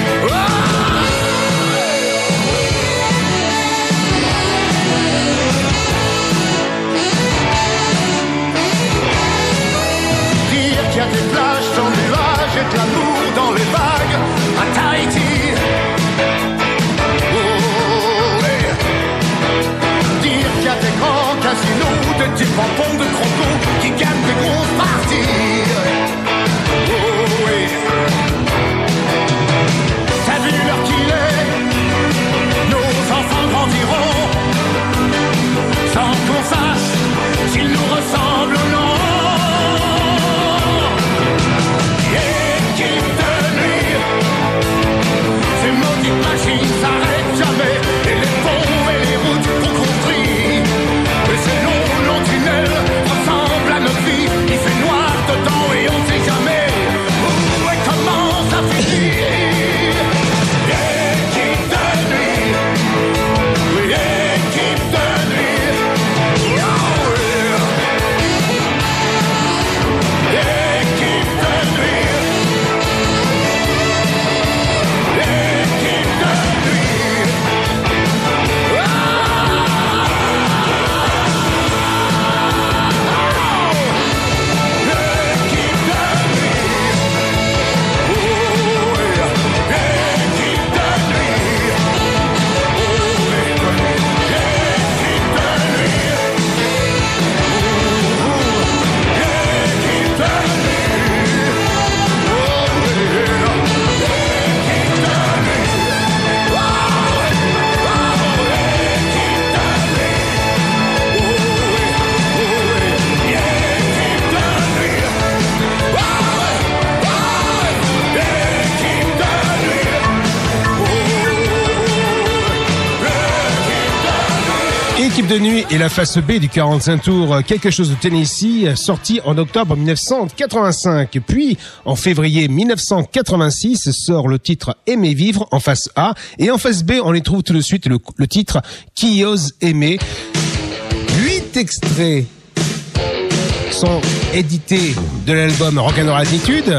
Équipe de nuit et la face B du 45 tours Quelque chose de Tennessee, sorti en octobre 1985. Puis, en février 1986, sort le titre Aimer vivre en face A. Et en face B, on les trouve tout de suite le titre Qui ose aimer. 8 extraits sont édités de l'album Rock'n'Roll Attitude.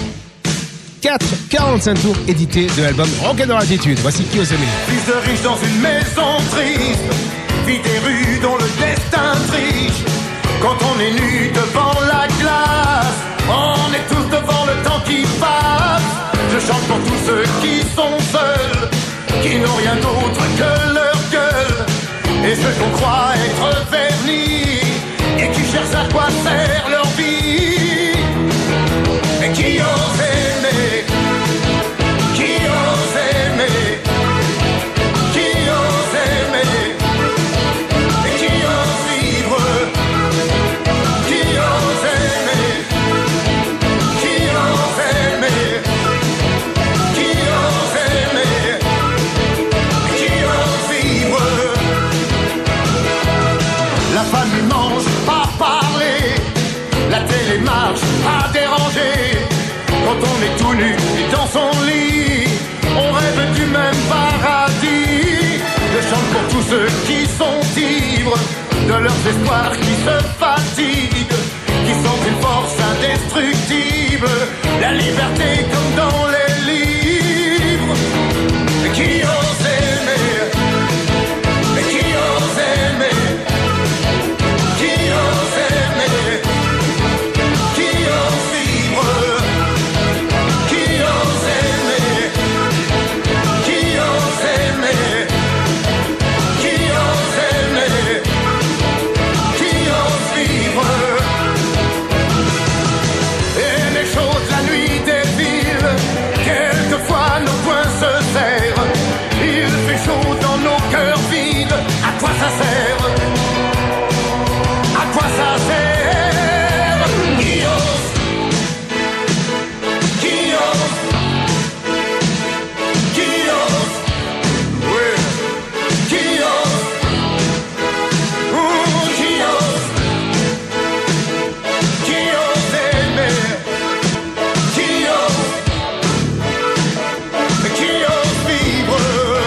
45 tours édités de l'album Rock'n'Roll Attitude. Voici Qui ose aimer. Fils de riche dans une maison triste, vie des rues dont le destin triche. Quand on est nu devant la glace, on est tous devant le temps qui passe. Je chante pour tous ceux qui sont seuls, qui n'ont rien d'autre que leur gueule, et ceux qu'on croit être vernis, et qui cherchent à quoi sert leur vie. Et qui ose aimer, qui ose aimer, qui ose aimer, et qui ose vivre, qui ose aimer, qui ose aimer, qui ose aimer, et qui ose vivre. La famille mange, pas parler, la télé marche, pas déranger. Quand on est tout nu et dans son lit, on rêve du même paradis. Je chante pour tous ceux qui sont ivres de leurs espoirs qui se fatiguent, qui sont une force indestructible, la liberté comme dans les livres. Et qui ose aimer, et qui ose aimer, qui ose aimer, qui ose vivre, qui ose aimer, qui ose aimer, qui ose aimer, qui ose vivre. Aimer chaud la nuit des villes, quelquefois nos poings se serrent. Il fait chaud dans nos cœurs vides, à quoi ça sert? À quoi ça sert? Qui ose, qui ose, qui ose, oui, qui ose, qui ose, qui ose aimer, qui ose, qui ose vivre.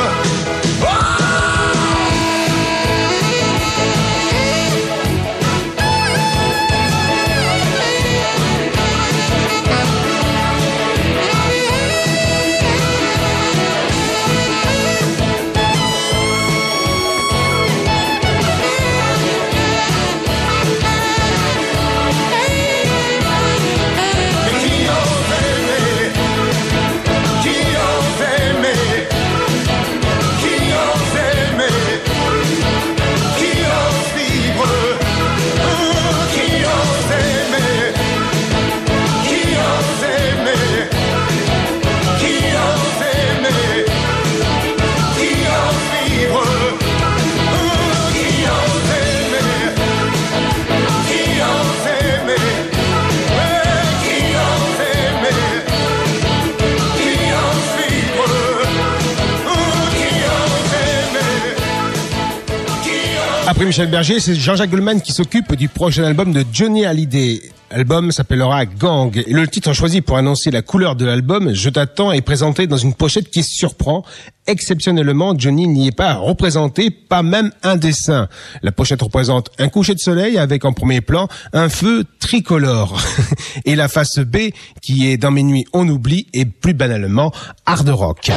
Après Michel Berger, c'est Jean-Jacques Goldman qui s'occupe du prochain album de Johnny Hallyday. L'album s'appellera Gang. Et le titre choisi pour annoncer la couleur de l'album, Je t'attends, est présenté dans une pochette qui surprend. Exceptionnellement, Johnny n'y est pas représenté, pas même un dessin. La pochette représente un coucher de soleil avec en premier plan un feu tricolore. Et la face B, qui est Dans mes nuits on oublie, et plus banalement hard rock.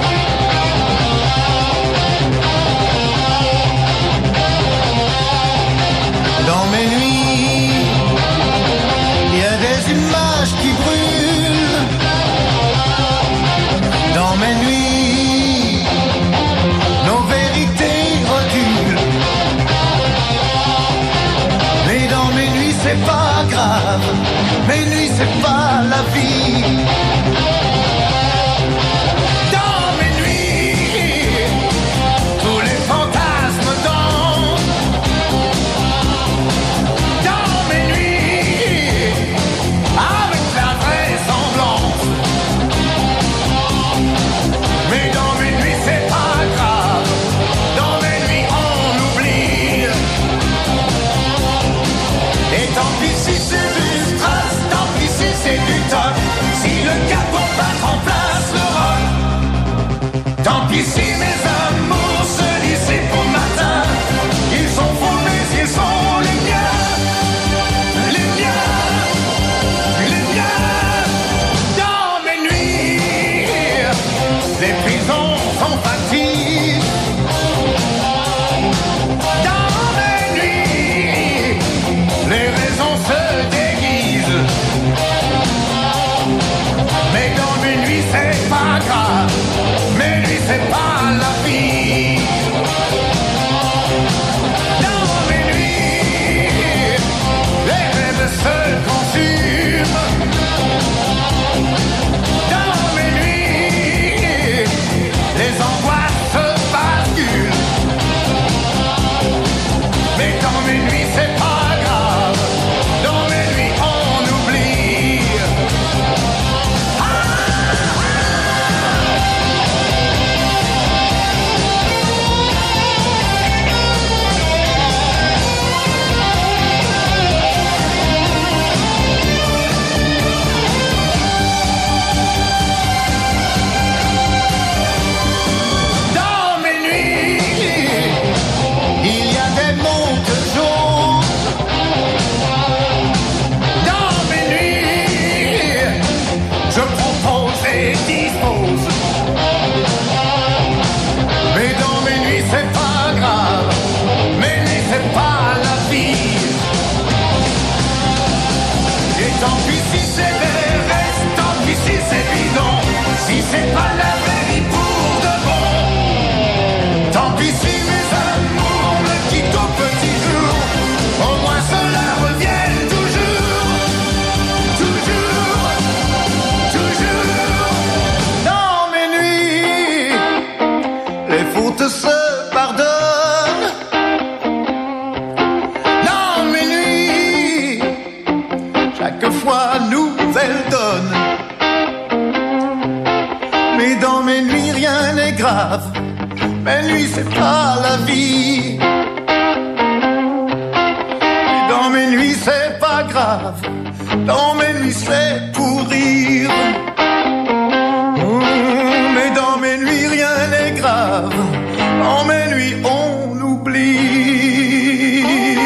Dans mes nuits, il y a des images qui brûlent. Dans mes nuits, nos vérités ondulent. Mais dans mes nuits, c'est pas grave. Mes nuits, c'est pas la vie. Dans mes nuits. pis si mes amours se lissaient pour le matin. Ils sont faux mais ils sont les miens. Les miens. Les miens. Dans mes nuits, les prisons sont factices. Dans mes nuits, les raisons se déguisent. Mais dans mes nuits c'est pas grave. Mes nuits c'est pas la vie. Dans mes nuits, les rêves se consument. Dans mes nuits, les angoisses se basculent. Mais dans mes nuits c'est pas grave. Dans mes nuits on oublie. Dans mes nuits, il y a des montes jaunes. Dans mes nuits, je propose et dispose. Mais dans mes nuits, c'est pas grave. Mes nuits, c'est pas la vie. Et tant pis si c'est vrai, tant pis si c'est bidon. Si c'est pas la vraie vie pour de bon. Tant pis si mes amours me quittent au petit jour. Au moins cela revienne toujours. Toujours. Toujours. Dans mes nuits, les fautes se pardonnent. Dans mes nuits, chaque fois nouvelle donne. Mais dans mes nuits rien n'est grave. Mes nuits c'est pas la vie. Mais dans mes nuits c'est pas grave. Dans mes nuits c'est pour rire. Mais dans mes nuits rien n'est grave. Dans mes nuits on oublie.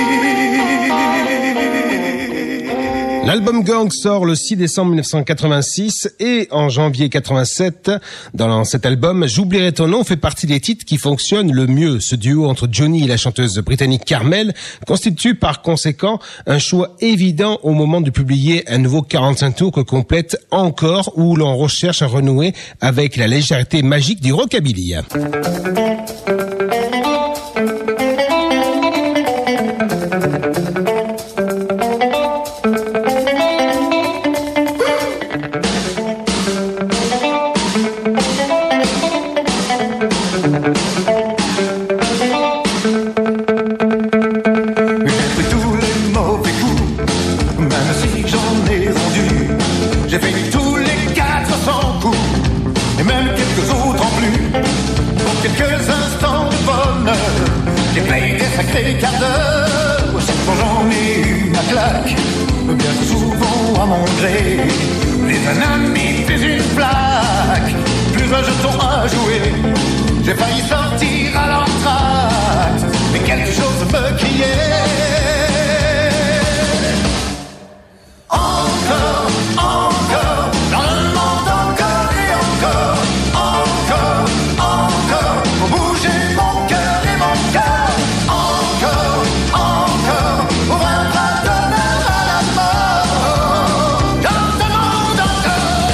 L'album Gang sort le 6 décembre 1986 et en janvier 87. Dans cet album, J'oublierai ton nom fait partie des titres qui fonctionnent le mieux. Ce duo entre Johnny et la chanteuse britannique Carmel constitue par conséquent un choix évident au moment de publier un nouveau 45 tours que complète Encore, où l'on recherche à renouer avec la légèreté magique du rockabilly. J'ai pris tous les mauvais coups, même si j'en ai rendu. J'ai fait tous les 400 coups, et même quelques autres en plus. Pour quelques instants de bonheur, j'ai payé des sacrés quarts d'heure. Quand j'en ai eu à claque, bien souvent à mon gré. Plus un ami, plus une plaque, plus un jeton à jouer. J'ai failli sortir à l'entracte, mais quelque chose me criait. Encore, encore, dans le monde encore et encore. Encore, encore, pour bouger mon cœur et mon cœur. Encore, encore, pour un bras d'honneur à la mort. Dans le monde encore.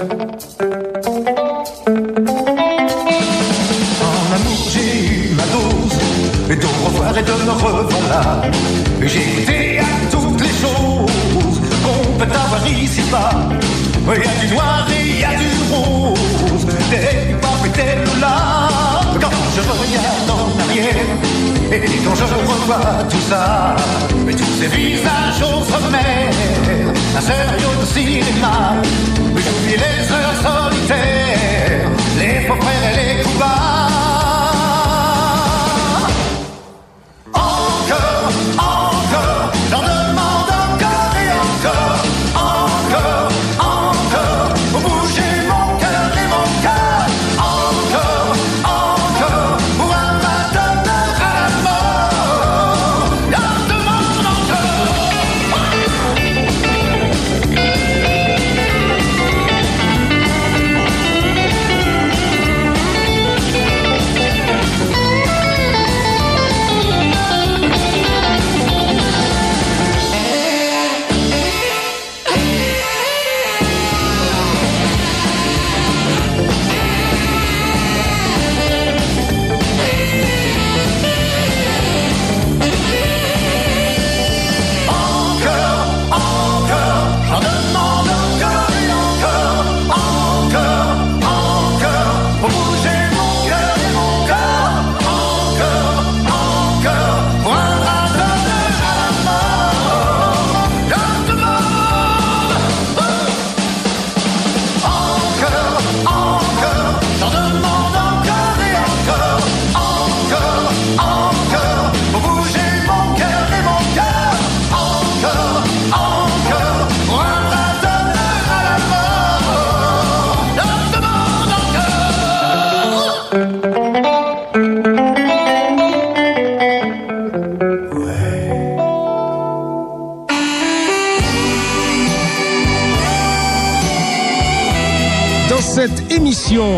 En amour j'ai eu ma dose, et de revoir et de me revoilà. J'ai goûté à toutes les choses qu'on peut avoir ici-bas. Il y a du noir et il y a du rose, des pop et des lolas. Quand je regarde en arrière, et quand je revois tout ça, mais tous ces visages au sommet, un sérieux de cinéma. J'oublie les heures solitaires, les faux frères et les coups bas. Encore, encore, j'en demande encore et encore. Encore, encore, pour bouger mon cœur et mon cœur. Encore,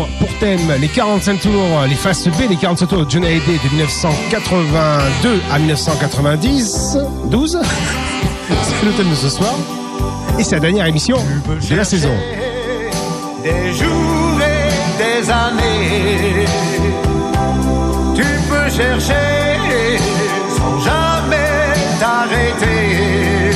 émission pour thème les 45 tours, les faces B, les 45 tours de Johnny Hallyday de 1982 à 1990. 12 c'est le thème de ce soir. Et c'est la dernière émission de la saison. Des jours et des années, tu peux chercher sans jamais t'arrêter.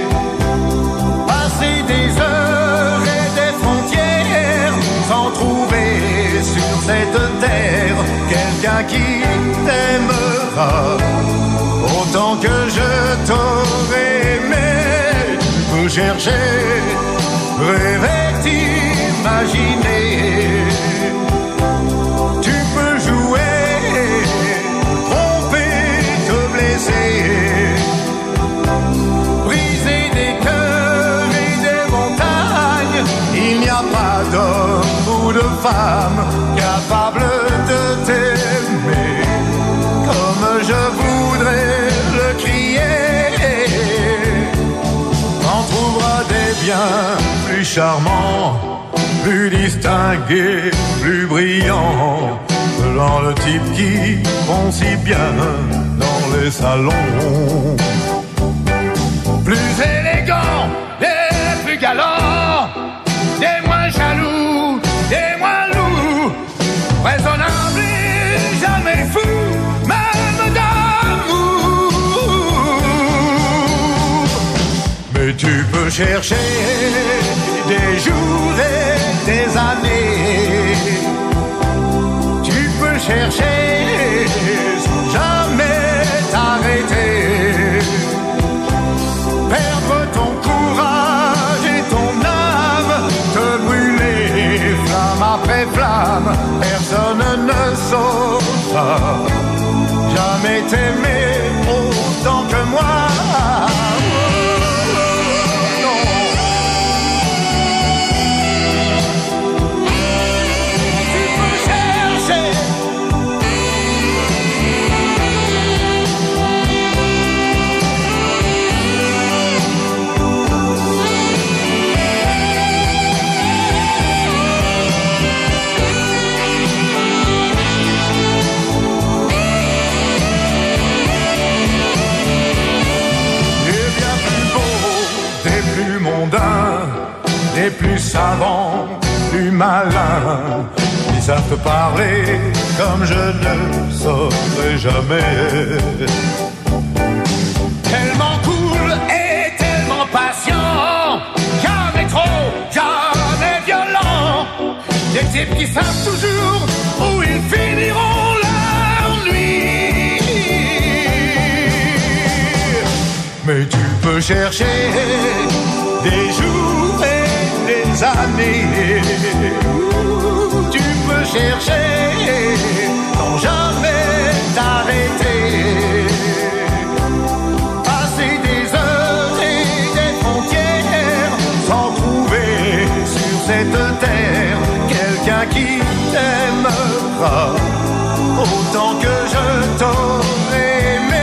Passer des heures et des frontières sans trouver sur cette terre quelqu'un qui t'aimera autant que je t'aurais aimé. Tu peux chercher, rêver, t'imaginer. Tu peux jouer, tromper, te blesser, briser des cœurs et des montagnes. Il n'y a pas d'homme ou de femme capable de t'aimer comme je voudrais le crier. On trouvera des biens plus charmants, plus distingués, plus brillants, selon le type qui vont si bien dans les salons. Plus élégants, les plus galants, des moins jaloux, des moins loups, raisonnables et jamais fous, même d'amour. Mais tu peux chercher des jours et des années, tu peux chercher sans jamais t'arrêter. Perdre ton courage et ton âme, te brûler flamme après flamme, personne ne saura jamais t'aimer autant que moi. Les plus savants, plus malins, ils savent te parler comme je ne saurais jamais. Tellement cool et tellement patient, jamais trop, jamais violent. Des types qui savent toujours où ils finiront leur nuit. Mais tu peux chercher des jours et des années, tu peux chercher sans jamais t'arrêter. Passer des heures et des frontières sans trouver sur cette terre quelqu'un qui t'aimera autant que je t'aurais aimé.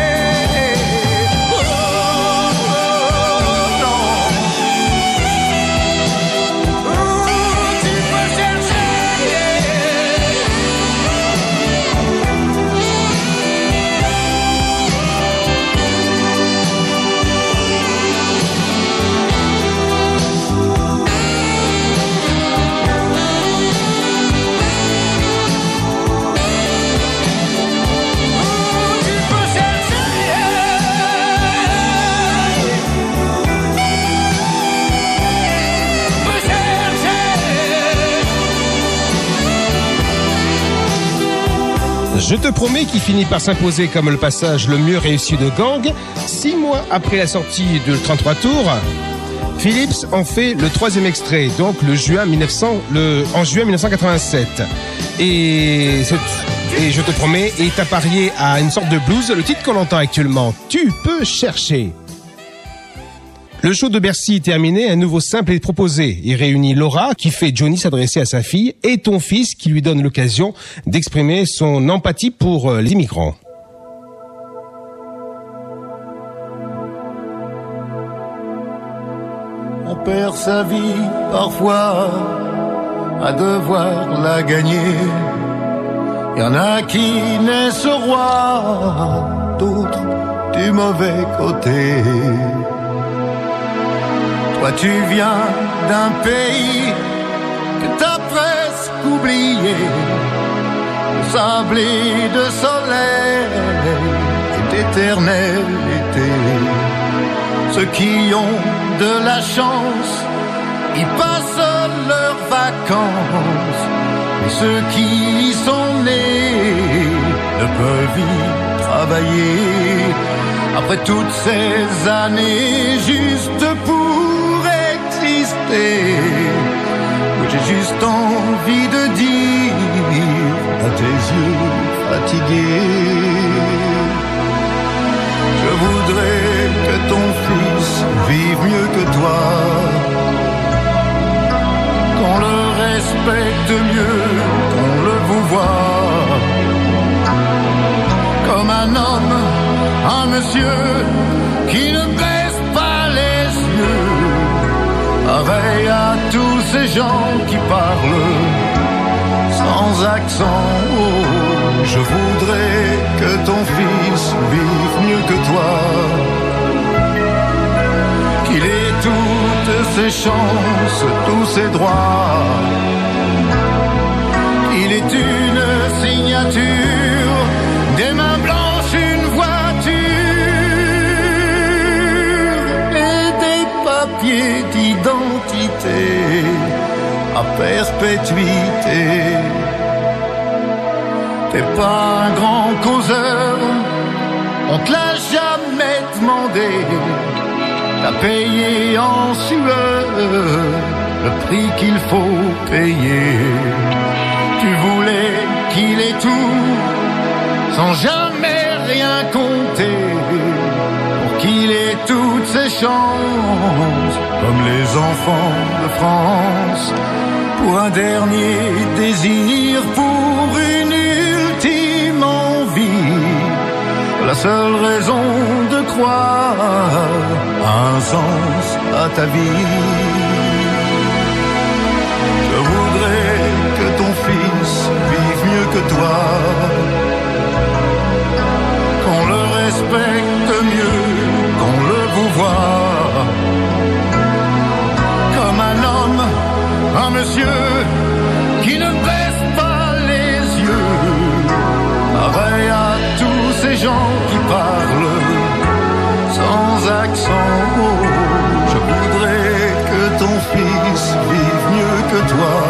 Je te promets qui finit par s'imposer comme le passage le mieux réussi de Gang. 6 mois après la sortie de 33 tours, Philips en fait le 3e extrait, donc en juin 1987. Et je te promets est apparié à une sorte de blues, le titre qu'on entend actuellement, Tu peux chercher. Le show de Bercy est terminé, un nouveau simple est proposé. Il réunit Laura, qui fait Johnny s'adresser à sa fille, et ton fils, qui lui donne l'occasion d'exprimer son empathie pour les immigrants. On perd sa vie parfois à devoir la gagner. Y en a qui naissent rois, d'autres du mauvais côté. Toi tu viens d'un pays que t'as presque oublié, de sable et de soleil et d'éternel été. Ceux qui ont de la chance, ils passent leurs vacances, mais ceux qui y sont nés ne peuvent y travailler. Après toutes ces années juste pour exister, j'ai juste envie de dire à tes yeux fatigués, je voudrais que ton fils vive mieux que toi, qu'on le respecte mieux, qu'on le vouvoie, comme un homme, un monsieur qui ne baisse pas les yeux, pareil à tous ces gens qui parlent sans accent. Oh, je voudrais que ton fils vive mieux que toi, qu'il ait toutes ses chances, tous ses droits, qu'il ait une signature, des mains blanches, une voiture et des papiers d'identité à perpétuité. T'es pas un grand causeur, on te l'a jamais demandé. T'as payé en sueur le prix qu'il faut payer. Tu voulais qu'il ait tout, sans jamais rien compter, pour qu'il ait toutes ses chances, comme les enfants de France, pour un dernier désir, pour une ultime envie, la seule raison de croire un sens à ta vie. Je voudrais que ton fils vive mieux que toi, qu'on le respecte mieux, qu'on le vouvoie, comme un homme, un monsieur qui ne baisse pas les yeux, pareil à tous ces gens qui parlent sans accent. Oh, je voudrais que ton fils vive mieux que toi,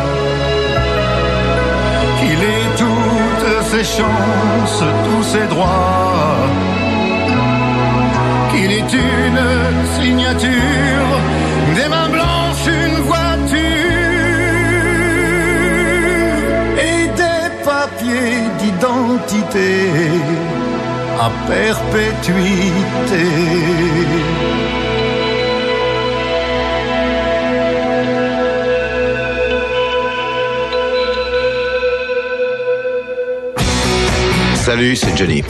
qu'il ait toutes ses chances, tous ses droits, qu'il ait une signature, des mains blanches, une voiture et des papiers d'identité à perpétuité. Salut, c'est Johnny.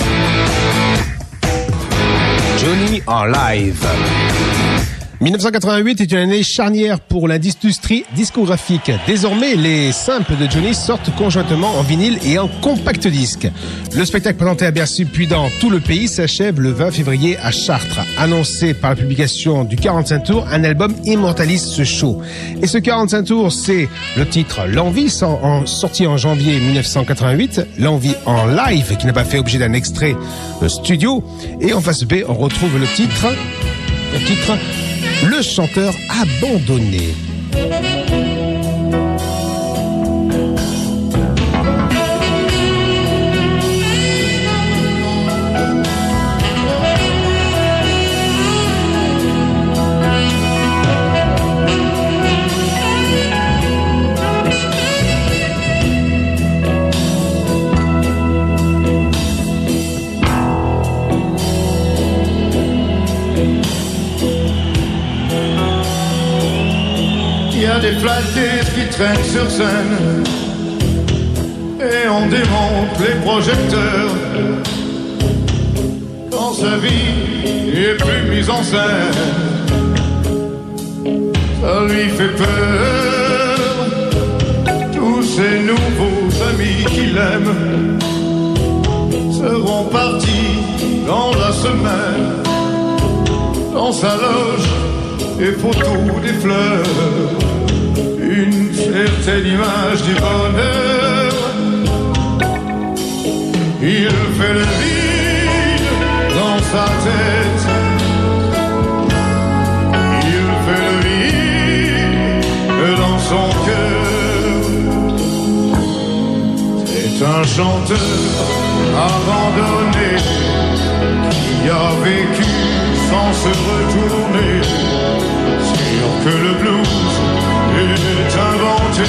Johnny en live. 1988 est une année charnière pour l'industrie discographique. Désormais, les simples de Johnny sortent conjointement en vinyle et en compact disque. Le spectacle présenté à Bercy puis dans tout le pays s'achève le 20 février à Chartres. Annoncé par la publication du 45 tours, un album immortalise ce show. Et ce 45 tours, c'est le titre L'Envie, sorti en janvier 1988. L'Envie en live, qui n'a pas fait objet d'un extrait studio. Et en face B, on retrouve le titre Le chanteur abandonné. Des flattés qui traînent sur scène et on démonte les projecteurs quand sa vie est plus mise en scène. Ça lui fait peur ses nouveaux amis qu'il aime seront partis dans la semaine, dans sa loge et photos des fleurs, une certaine image du bonheur. Il fait le vide dans sa tête, il fait le vide dans son cœur. C'est un chanteur abandonné qui a vécu sans se retourner, sûr que le blues est inventé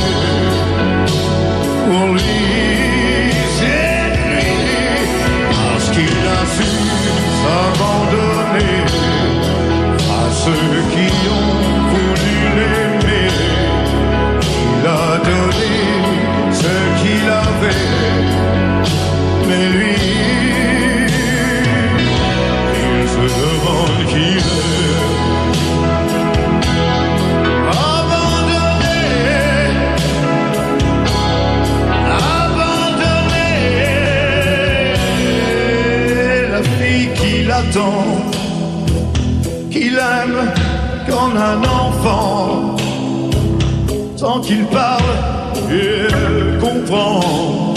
pour lui, c'est lui, parce qu'il a su s'abandonner à ceux qui ont voulu l'aimer. Il a donné ce qu'il avait, mais lui, il se demande qui est. Abandonné, la fille qui l'attend, qu'il aime comme un enfant, sans qu'il parle, il comprend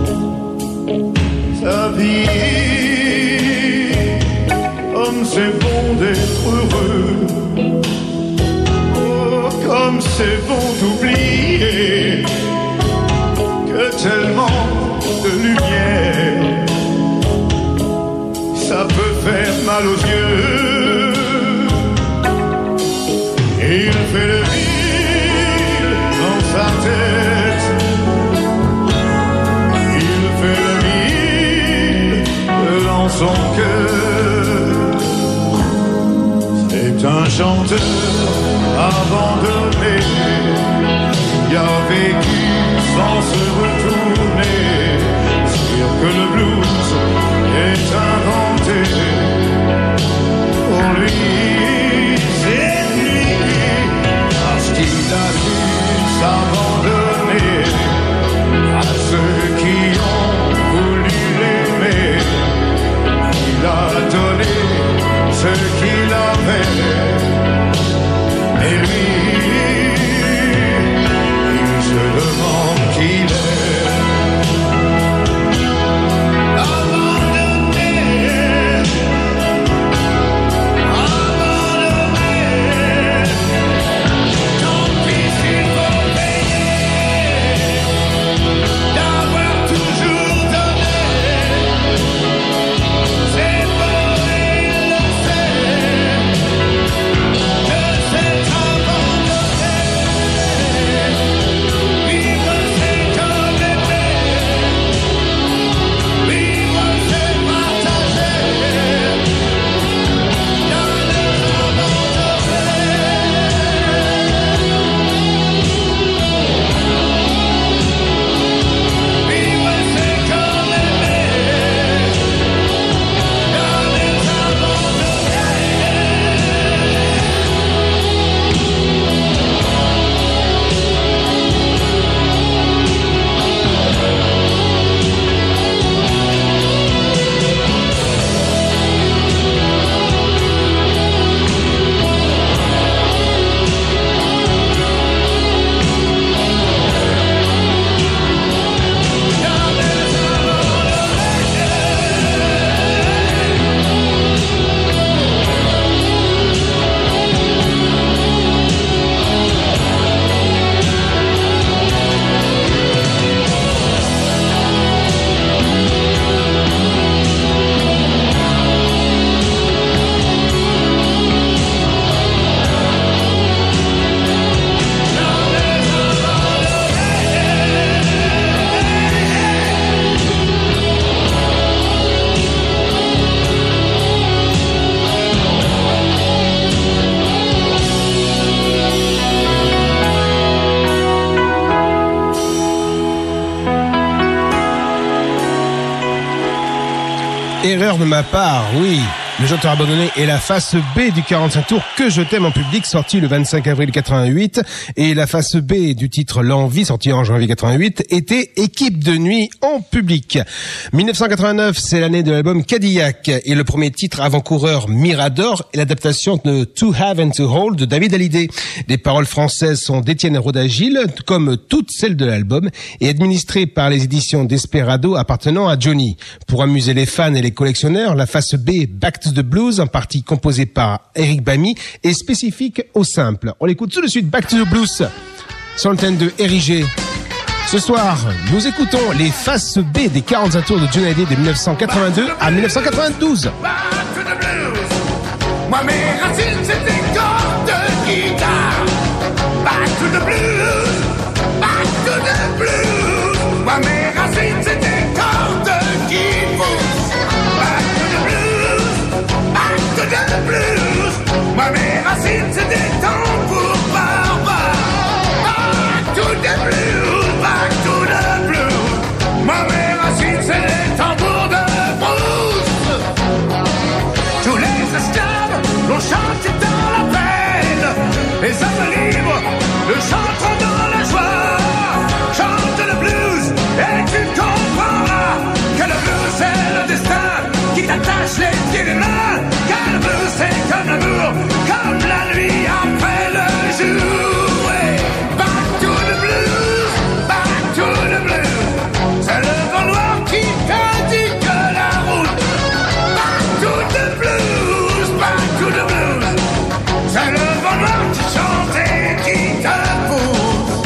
sa vie, comme c'est bon d'être heureux, oh, comme c'est bon d'oublier que tellement de lumière, ça peut faire mal aux yeux. Et il fait le vide dans sa tête, il fait le vide dans son cœur. C'est un chanteur abandonné qui a vécu sans se retourner, sûr que le blues est inventé pour lui, c'est lui, parce qu'il a su s'abandonner à ceux qui ont voulu l'aimer. Il a donné ce qu'il avait, et lui, il se demande qui il est. Abandonné, abandonné, tant pis s'il faut payer d'avoir toujours donné. C'est beau et il le sait, que c'est abandonné. Vivre c'est comme aimer, vivre c'est partager, dans le abandonné. Vivre c'est comme aimer, dans les Erreur de ma part, oui. Le chanteur abandonné est la face B du 45 tours Que je t'aime en public, sorti le 25 avril 88. Et la face B du titre L'envie, sorti en janvier 88, était Équipe de nuit en public. 1989, c'est l'année de l'album Cadillac et le premier titre avant-coureur Mirador et l'adaptation de To Have and To Hold de David Hallyday. Les paroles françaises sont d'Étienne Rodagil, comme toutes celles de l'album, et administrées par les éditions Desperado appartenant à Johnny. Pour amuser les fans et les collectionneurs, la face B, Back to the Blues, en partie composée par Eric Bamy, est spécifique au simple. On l'écoute tout de suite, Back to the Blues, sur l'antenne de RIG. Ce soir, nous écoutons les faces B des 45 tours de Johnny Hallyday de 1982 à 1992. Back to the blues. Moi mes racines c'est des cordes de guitare. Back to the blues. Back to the blues. Moi mes racines c'est des cordes qui poussent. Back to the blues. Back to the blues. Moi mes racines c'est des tambours barbares. Back to the blues. Back to the blues. Moi mes racines c'est des tambours de brousse. Tous les esclaves l'ont chanté dans la peine. Les hommes libres le chantent dans la joie. Chante le blues et tu comprendras que le blues c'est le destin qui t'attache les pieds et les mains. Car le blues c'est comme l'amour, comme la nuit après le jour. Ouais. Back to the blues, back to the blues. C'est le vent noir qui t'indique la route. Back to the blues, back to the blues. C'est le vent noir qui chante et qui te pousse.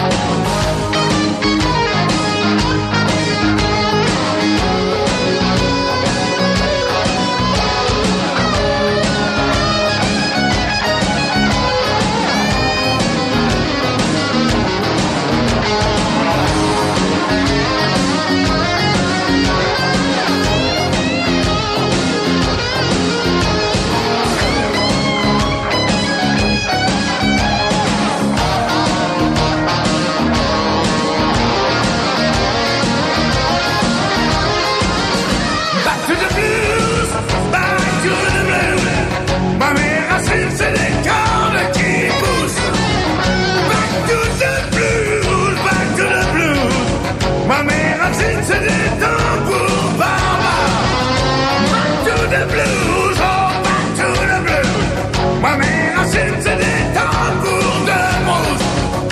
Back to the blues, back to the blues. Moi mes racines c'est des cordes qui poussent. Back to the blues, back to the blues. Moi mes racines c'est des tambours barbares. Back to the blues, oh back to the blues. Moi mes racines c'est des tambours de brousse.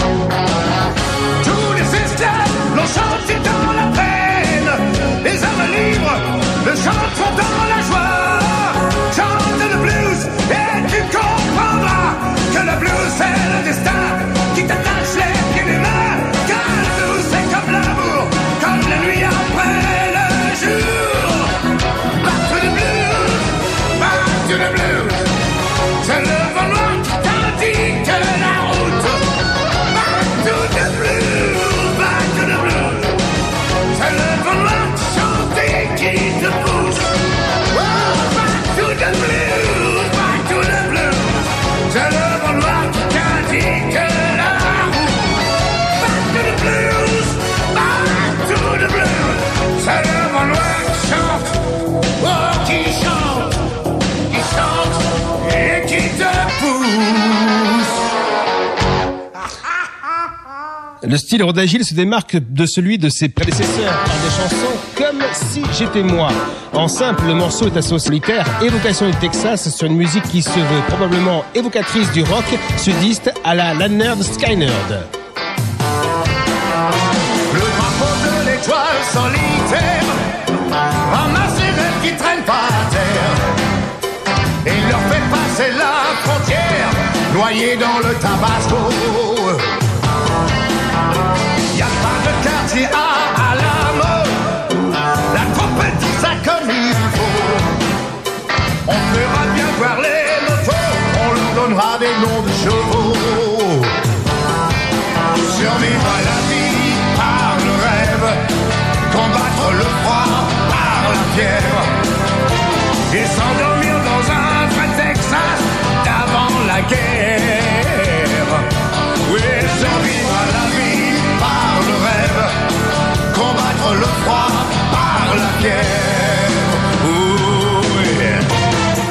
Tous les esclaves l'ont chanté dans la peine. Les hommes libres le chanteront dans la joie. Chante le blues et tu comprendras que le blues c'est le destin qui t'attache les pieds et les mains. Car le blues c'est comme l'amour, comme la nuit après le jour. Back to the blues, back to the blues. C'est le vent noir qui t'indique la route. Back to the blues, back to the blues. C'est le vent noir qui chante et qui te pousse. Oh, back to the blues, back to the blues. C'est le vent noir qui t'indique la route. Back to the blues, back to the blues. C'est le vent noir qui chante, oh qui chante et qui te pousse. Le style Rodagil se démarque de celui de ses prédécesseurs par des chansons comme Si j'étais moi. En simple, le morceau est à sauce solitaire, évocation du Texas sur une musique qui se veut probablement évocatrice du rock sudiste à la Leonard Skinner. Le drapeau de l'étoile solitaire ramasse les rêves qui traînent par terre et leur fait passer la frontière, noyés dans le tabasco. Y'a pas de quartier à la mode, la trompette dit ça comme il faut. On fera bien voir les motos, on leur donnera des noms de chevaux. Survivre à la vie par le rêve, combattre le froid par la pierre, et s'endormir dans un vrai Texas d'avant la guerre. Oui, survivre à la vie par le rêve, combattre le froid par la pierre. Oui.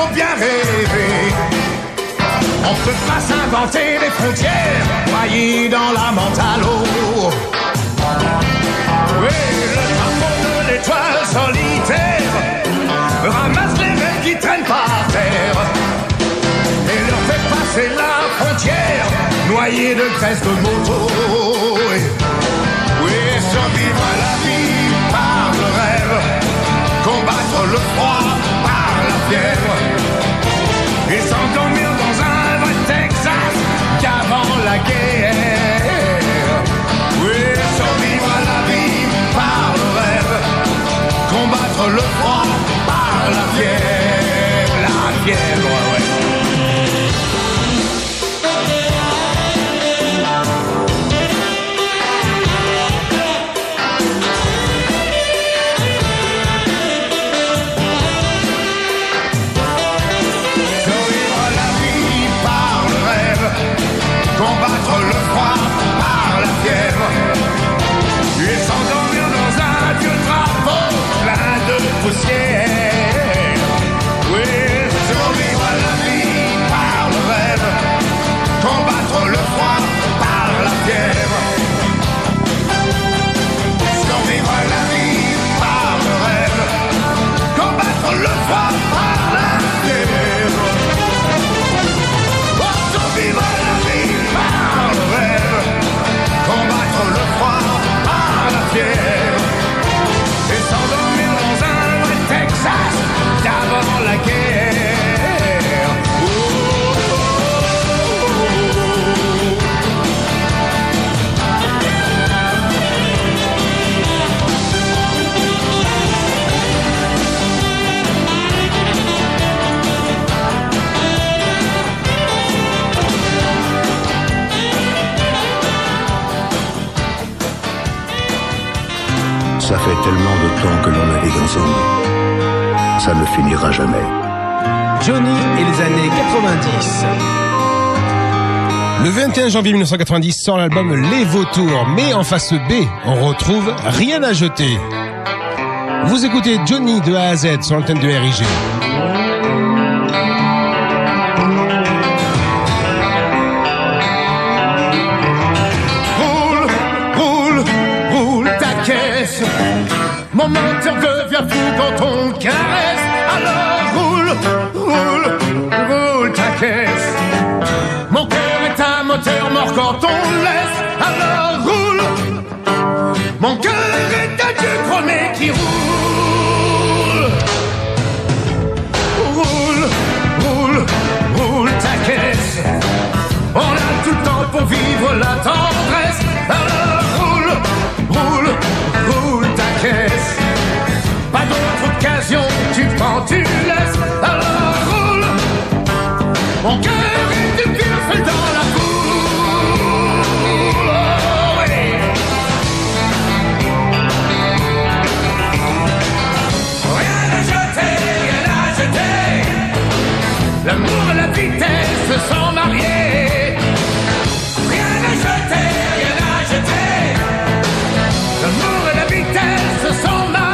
faut bien rêver. On peut pas s'inventer des frontières noyées dans la mentale eau. Oui, le drapeau de l'étoile solitaire ramasse les rêves qui traînent par terre et leur fait passer la frontière noyée de graisse de moto. Oui, survivre à la vie par le rêve, combattre le froid par la fièvre et s'endormir dans un vrai Texas qu'avant la guerre. Oui, survivre à la vie par le rêve, combattre le froid par la fièvre, ouais. Combattre le froid par la fièvre et s'endormir dans un vieux drapeau plein de poussière. Oui, survivre à la vie par le rêve, combattre le froid par la fièvre. Survivre à la vie par le rêve, combattre le froid par la fièvre. Oh, survivre à la vie par le rêve, combattre le froid par la fièvre et s'endormir dans un vrai Texas d'avant la guerre. Oh, oh, oh, oh. Ça fait tellement de temps que l'on navigue ensemble. Ça ne finira jamais. Johnny et les années 90. Le 21 janvier 1990 sort l'album Les Vautours, mais en face B, on retrouve Rien à jeter. Vous écoutez Johnny de A à Z sur l'antenne de RIG. Mon moteur devient fou quand on caresse. Alors roule ta caisse. Mon cœur est un moteur mort quand on le laisse. Alors roule. Mon cœur est un dieu chromé qui roule. Roule ta caisse. On a tout le temps pour vivre la tendresse. Alors roule ta caisse. Pas d'autre occasion, tu prends, tu laisses. Alors roule. Mon cœur est du pur feu dans la foule. Oh, oui. Rien à jeter. L'amour et la vitesse sont mariés. Rien à jeter. L'amour et la vitesse sont mariés.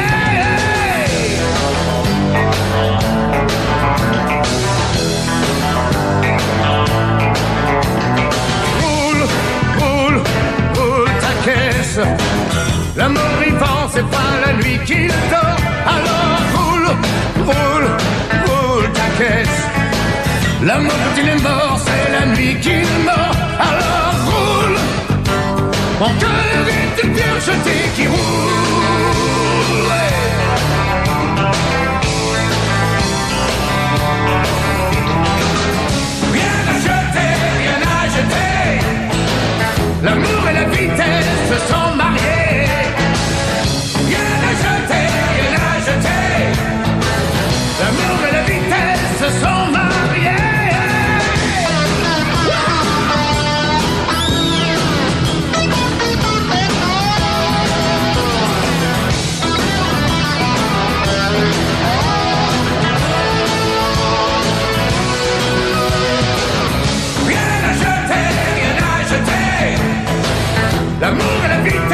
Roule ta caisse. L'amour vivant, c'est pas la nuit qu'il dort. Alors roule ta caisse. L'amour quand il est mort, c'est la nuit qu'il mord. Alors roule. Mon cœur est une pierre jetée qui roule. Rien à jeter. L'amour et la vitesse sont mariés. Rien à jeter. L'amour et la vitesse sont mariés. L'amour et la vitesse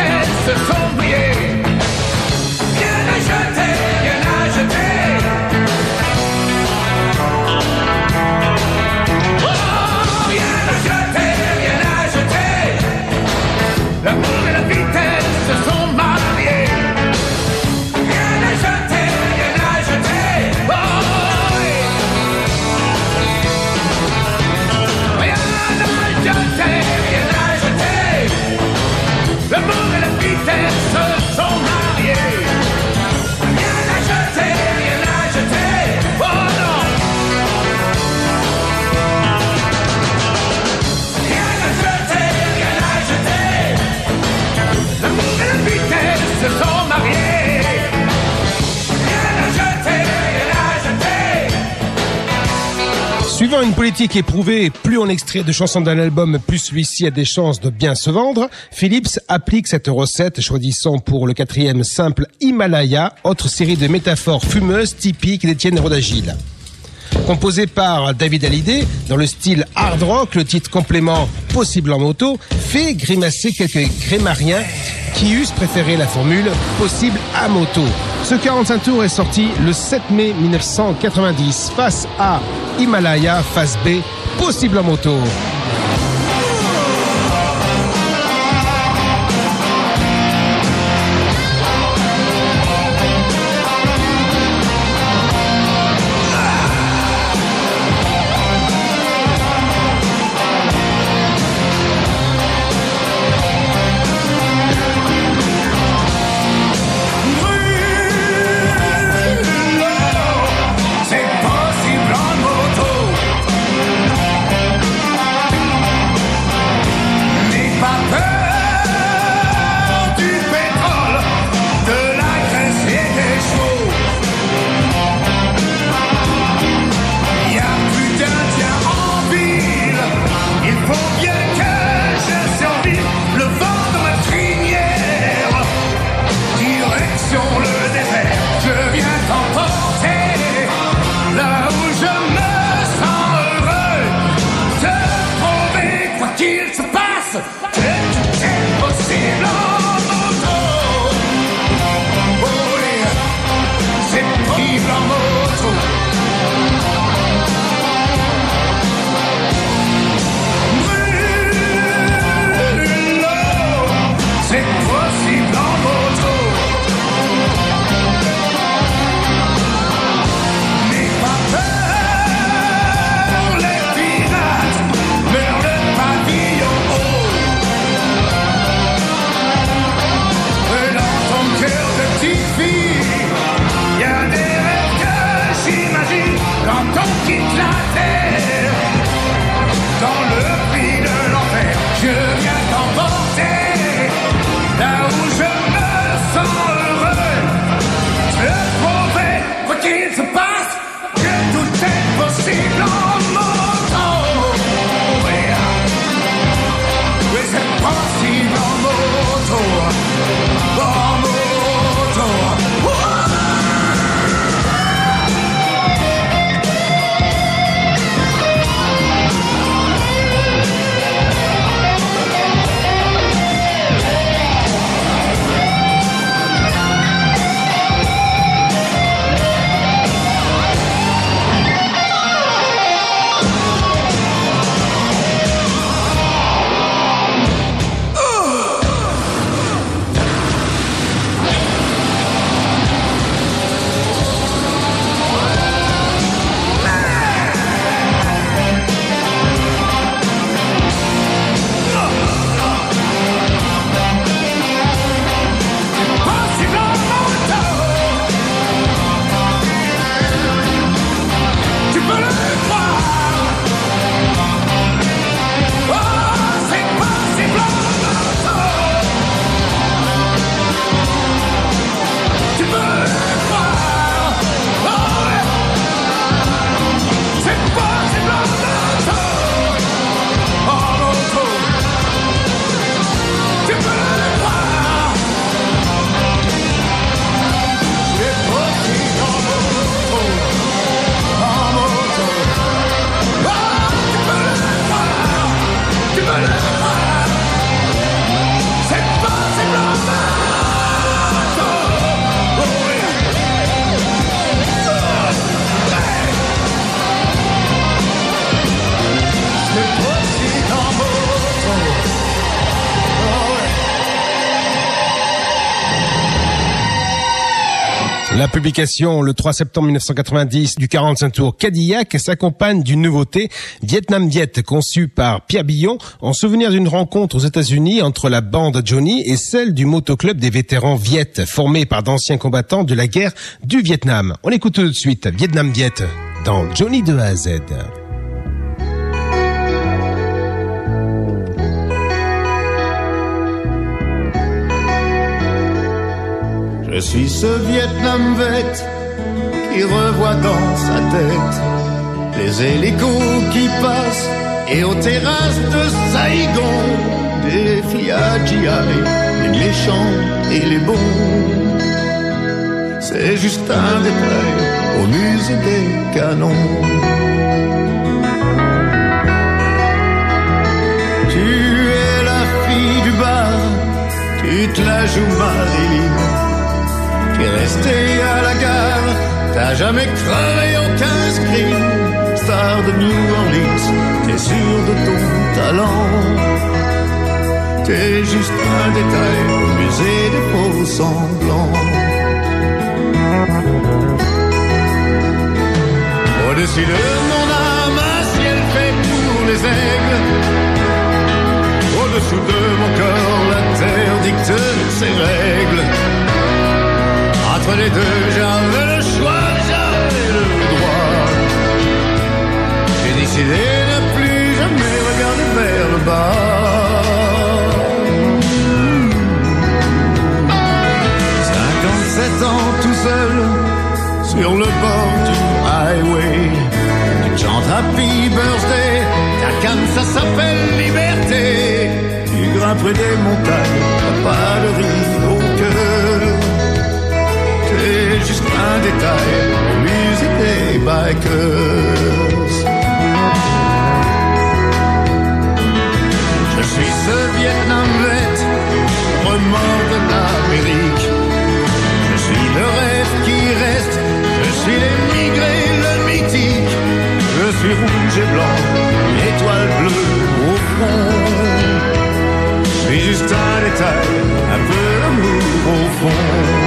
Ayant une politique éprouvée, plus on extrait de chansons d'un album, plus celui-ci a des chances de bien se vendre, Philips applique cette recette, choisissant pour le 4e simple Himalaya, autre série de métaphores fumeuses typiques d'Étienne Rodagil. Composé par David Hallyday, dans le style hard rock, le titre complément Possible en moto fait grimacer quelques grémariens qui eussent préféré la formule Possible à moto. Ce 45 tours est sorti le 7 mai 1990 face à Himalaya, face B, Possible en moto. La publication le 3 septembre 1990 du 45 tours Cadillac s'accompagne d'une nouveauté, Vietnam Viet, conçue par Pierre Billon en souvenir d'une rencontre aux États-Unis entre la bande Johnny et celle du motoclub des vétérans Viet, formé par d'anciens combattants de la guerre du Vietnam. On écoute tout de suite Vietnam Viet dans Johnny de A à Z. Je suis ce Vietnam Vet qui revoit dans sa tête les hélicos qui passent et aux terrasses de Saïgon, des filles à GI, les méchants et les bons. C'est juste un détail au musée des canons. Tu es la fille du bar, tu te la joues Marilyn. T'es resté à la gare, t'as jamais crevé aucun scream. Star de New Orleans, t'es sûr de ton talent. T'es juste un détail au musée des faux semblants. Au-dessus de mon âme, un ciel fait pour les aigles. Au-dessous de mon corps, la terre dicte ses règles. Entre les deux, j'avais le choix, j'avais le droit. J'ai décidé de plus jamais regarder vers le bas. 57 ans tout seul, sur le bord du highway. Tu chantes Happy Birthday, ta canne ça s'appelle Liberté. Tu grimpes des montagnes, t'as pas de rire au cœur. T'es juste un détail au musée des bikers. Je suis ce Vietnam vet, remords de l'Amérique. Je suis le rêve qui reste, je suis l'émigré, le mythique. Je suis rouge et blanc, étoile bleue au front. Je suis juste un détail, un peu d'amour au fond.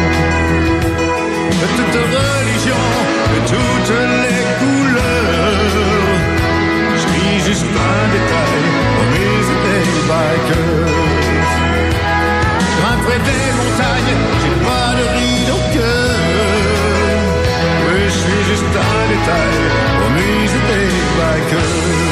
De toute religion, de toutes les couleurs. Je suis juste un détail au musée des bikers. Je grimperai des montagnes, j'ai pas de ride au cœur. Oui, je suis juste un détail au musée des bikers.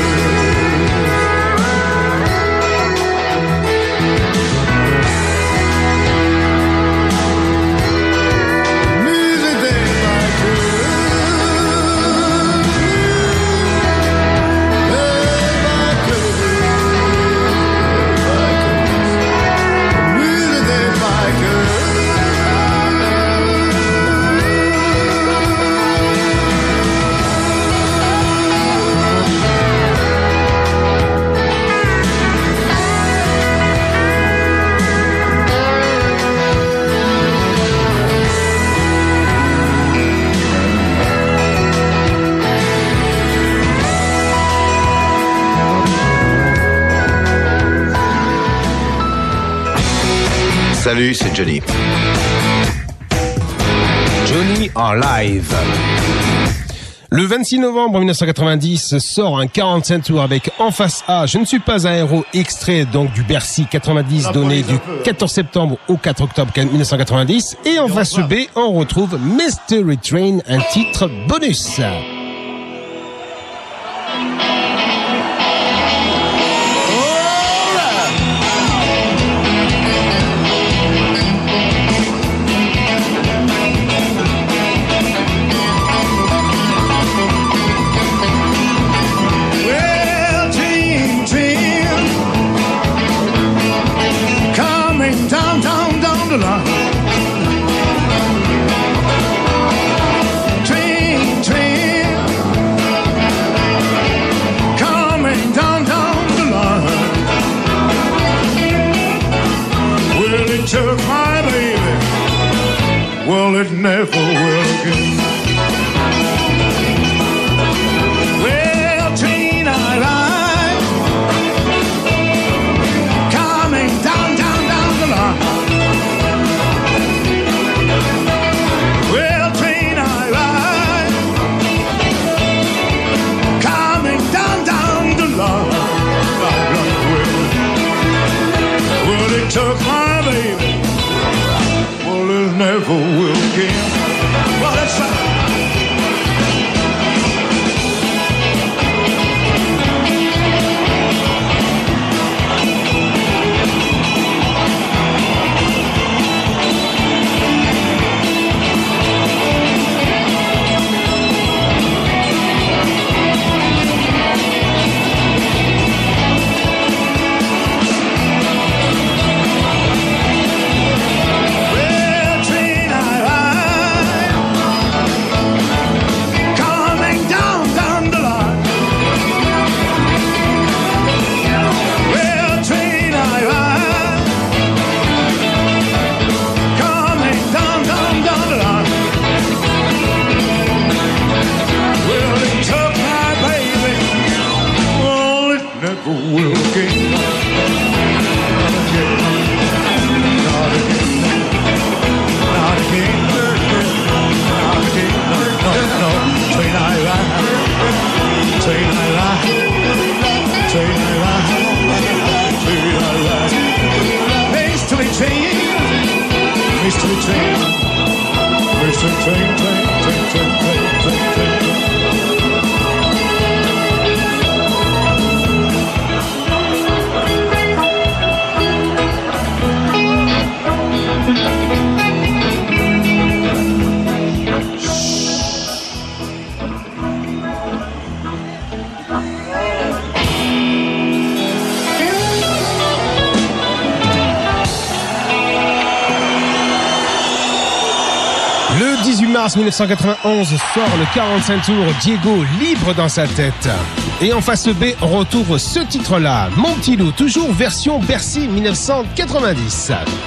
Salut, c'est Johnny. Johnny en live. Le 26 novembre 1990 sort un 45 tours avec En face A, Je ne suis pas un héros, extrait donc du Bercy 90 donné du 14 septembre au 4 octobre 1990. Et en face B, on retrouve Mystery Train, un titre bonus. Took my baby, well it never will again. Well, tonight I'm coming down the line. Well, tonight I'm coming down the line. Well, it took my baby, well it never will again. Well, that's right. Mystery train, mystery train, train, train, train, train, train, train. Le 18 mars 1991 sort le 45 tours Diego libre dans sa tête. Et en face B, on retrouve ce titre-là, Mon Petit Loup, toujours version Bercy 1990.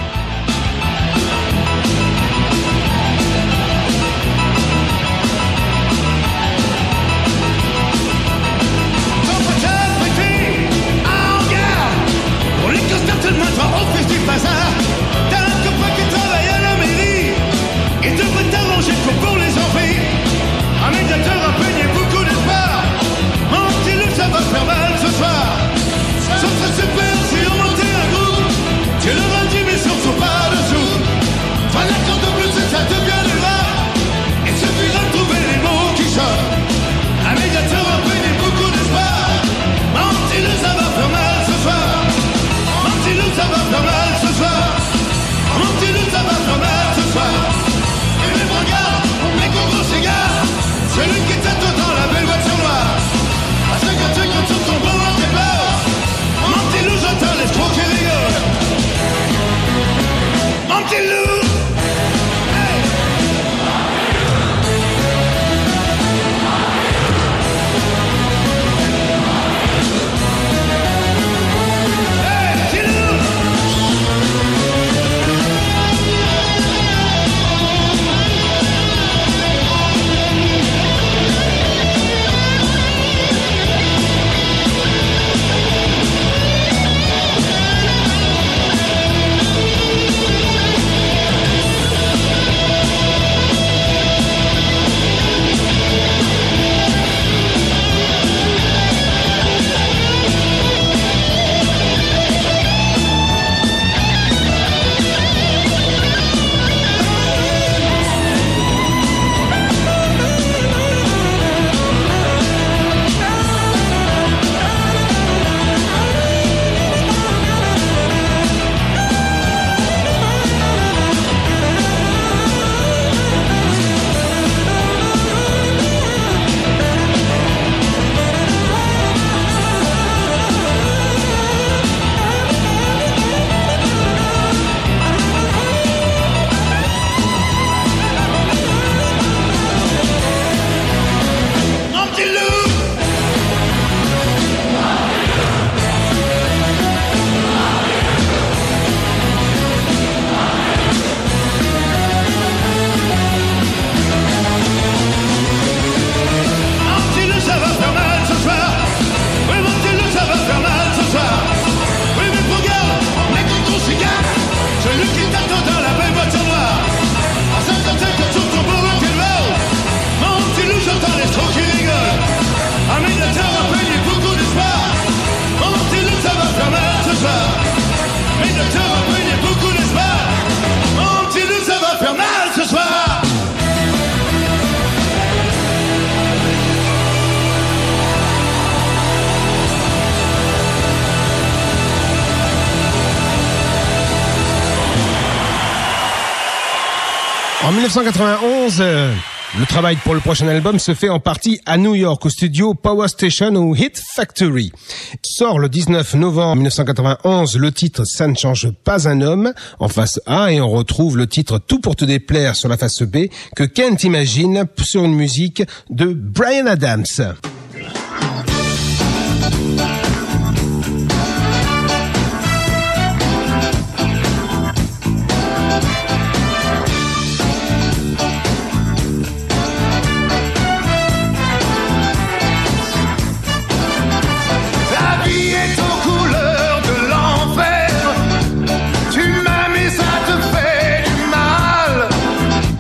En 1991, le travail pour le prochain album se fait en partie à New York, au studio Power Station ou Hit Factory. Sort le 19 novembre 1991 le titre Ça ne change pas un homme en face A, et on retrouve le titre Tout pour te déplaire sur la face B que Kent imagine sur une musique de Bryan Adams.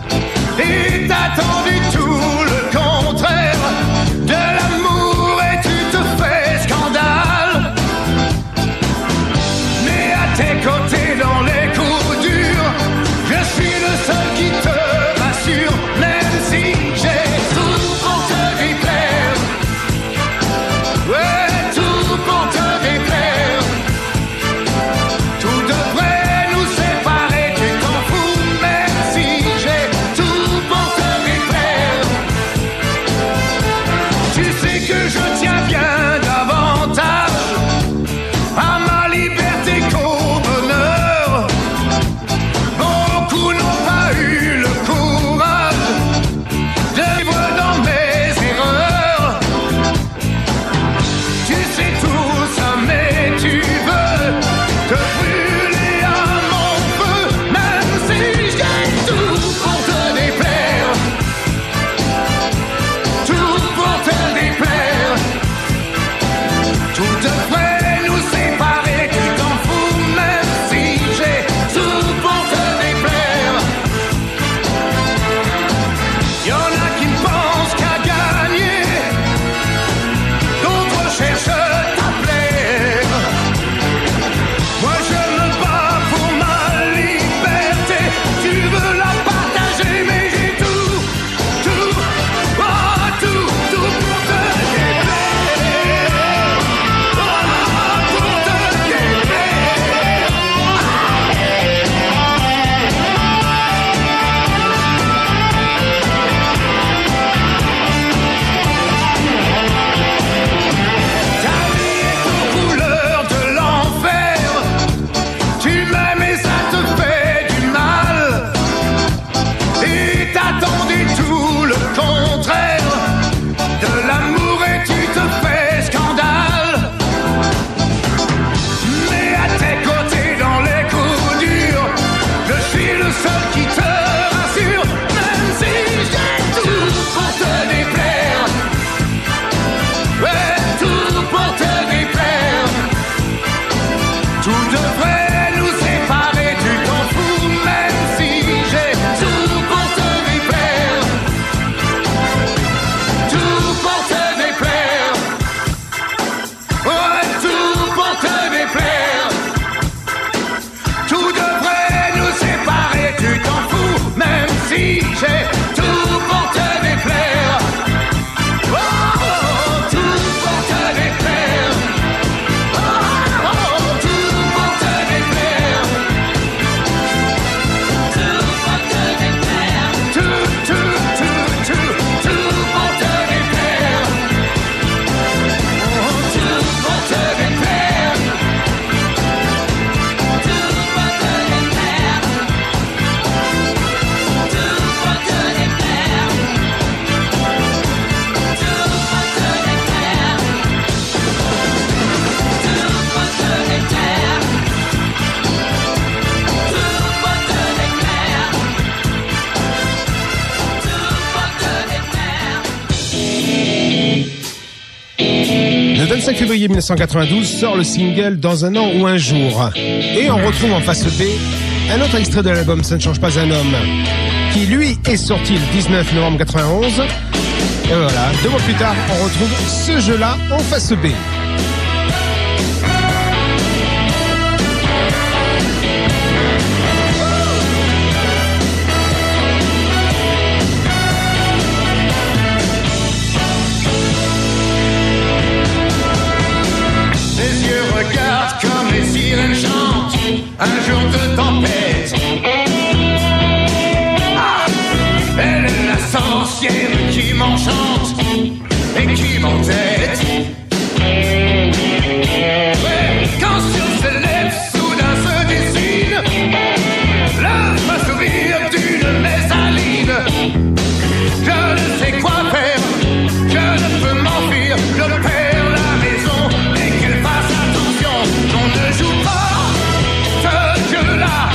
Attendu tout le contraire de l'amour et tu 25 février 1992 sort le single Dans un an ou un jour. Et on retrouve en face B un autre extrait de l'album Ça ne change pas un homme, qui lui est sorti le 19 novembre 91. Et voilà, 2 mois plus tard, on retrouve ce jeu-là en face B. Comme les sirènes chantent un jour de tempête. Ah, elle est la sorcière qui m'enchante et qui m'entête. Ouais, quand sur ses lèvres soudain se dessine le faux sourire d'une messaline. Je ne sais quoi faire, je ne peux m'enfuir, je perds la maison et qu'elle fasse attention. On ne joue pas ce jeu-là.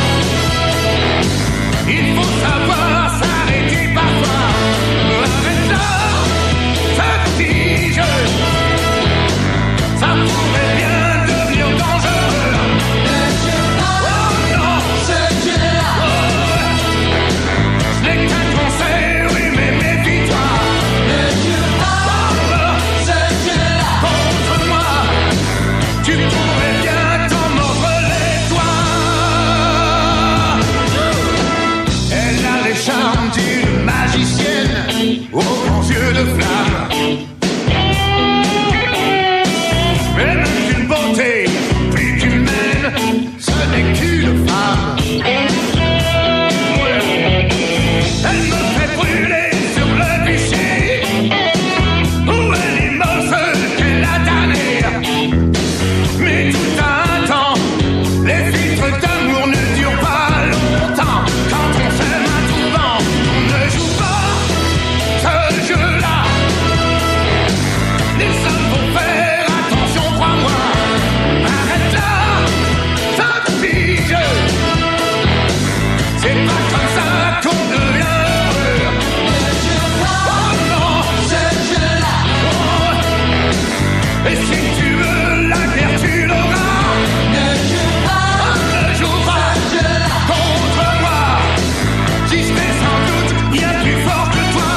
Il faut savoir s'arrêter parfois. Arrête là, ce petit jeu. Ça pourrait bien devenir dangereux. Ne joue pas, oh non, ce jeu-là. Oh, ce n'est qu'un conseil, oui, mais méfie-toi. Ne joue pas, ce jeu-là. Contre moi, tu pourrais bien t'en mordre les doigts. Elle a les charmes d'une magicienne aux grands yeux de flamme. Elle n'a qu'une beauté plus qu'humaine, ce n'est qu'une femme. Elle me fait brûler sur le bûcher où elle est morceuse qu'elle a damnée. Mais tout a un temps, les filtres d'amour ne durent pas longtemps. Quand on s'aime à tout vent, on ne joue pas ce jeu-là. Les hommes vont faire attention, crois-moi. Arrête là, ce petit jeu. C'est pas comme ça qu'on devient heureux. Ne joue pas, oh non, ce jeu-là. Oh. Et si tu veux la guerre, tu l'auras. Ne joue pas ce jeu-là contre moi. J'y serai sans doute bien plus fort que toi.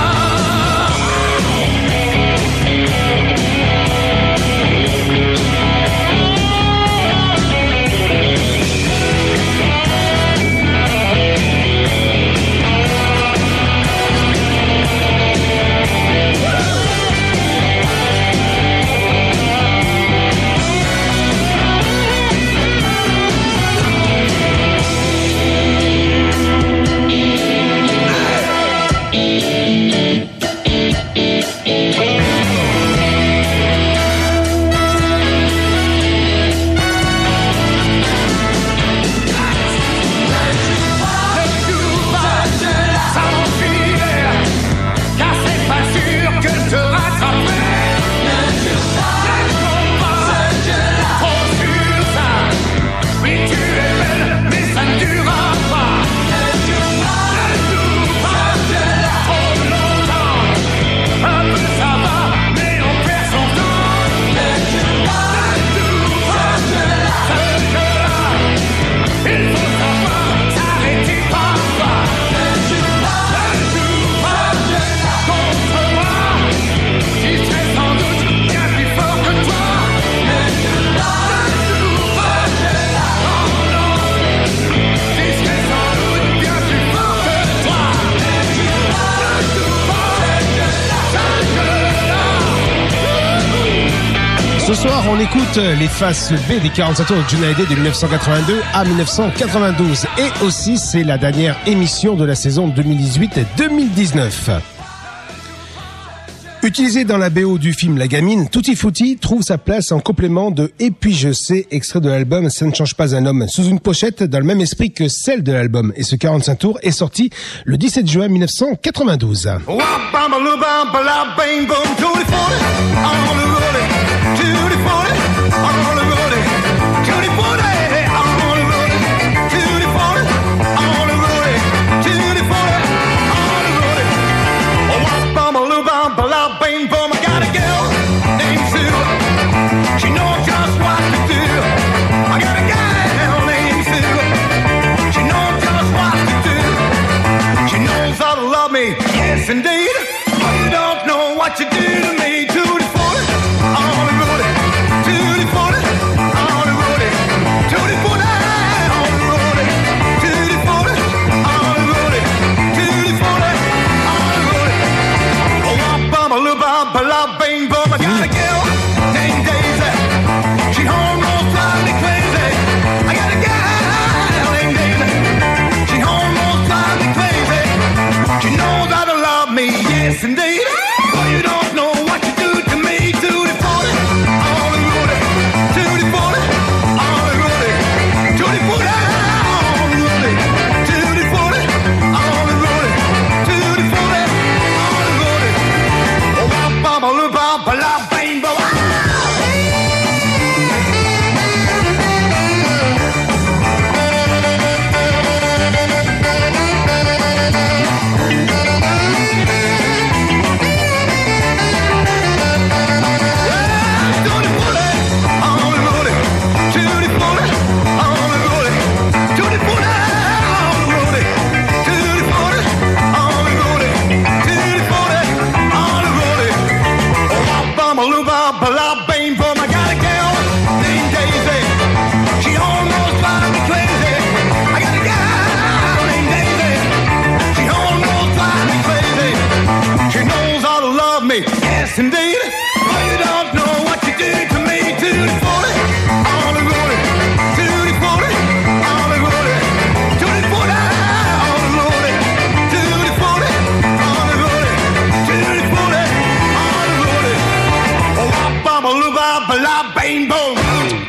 Ce soir, on écoute les faces B des 45 tours de Johnny Hallyday de 1982 à 1992. Et aussi, c'est la dernière émission de la saison 2018-2019. Utilisé dans la BO du film La Gamine, Tutti Frutti trouve sa place en complément de Et puis je sais, extrait de l'album Ça ne change pas un homme, sous une pochette dans le même esprit que celle de l'album. Et ce 45 tours est sorti le 17 juin 1992. Bing boom, I got a girl named Sue.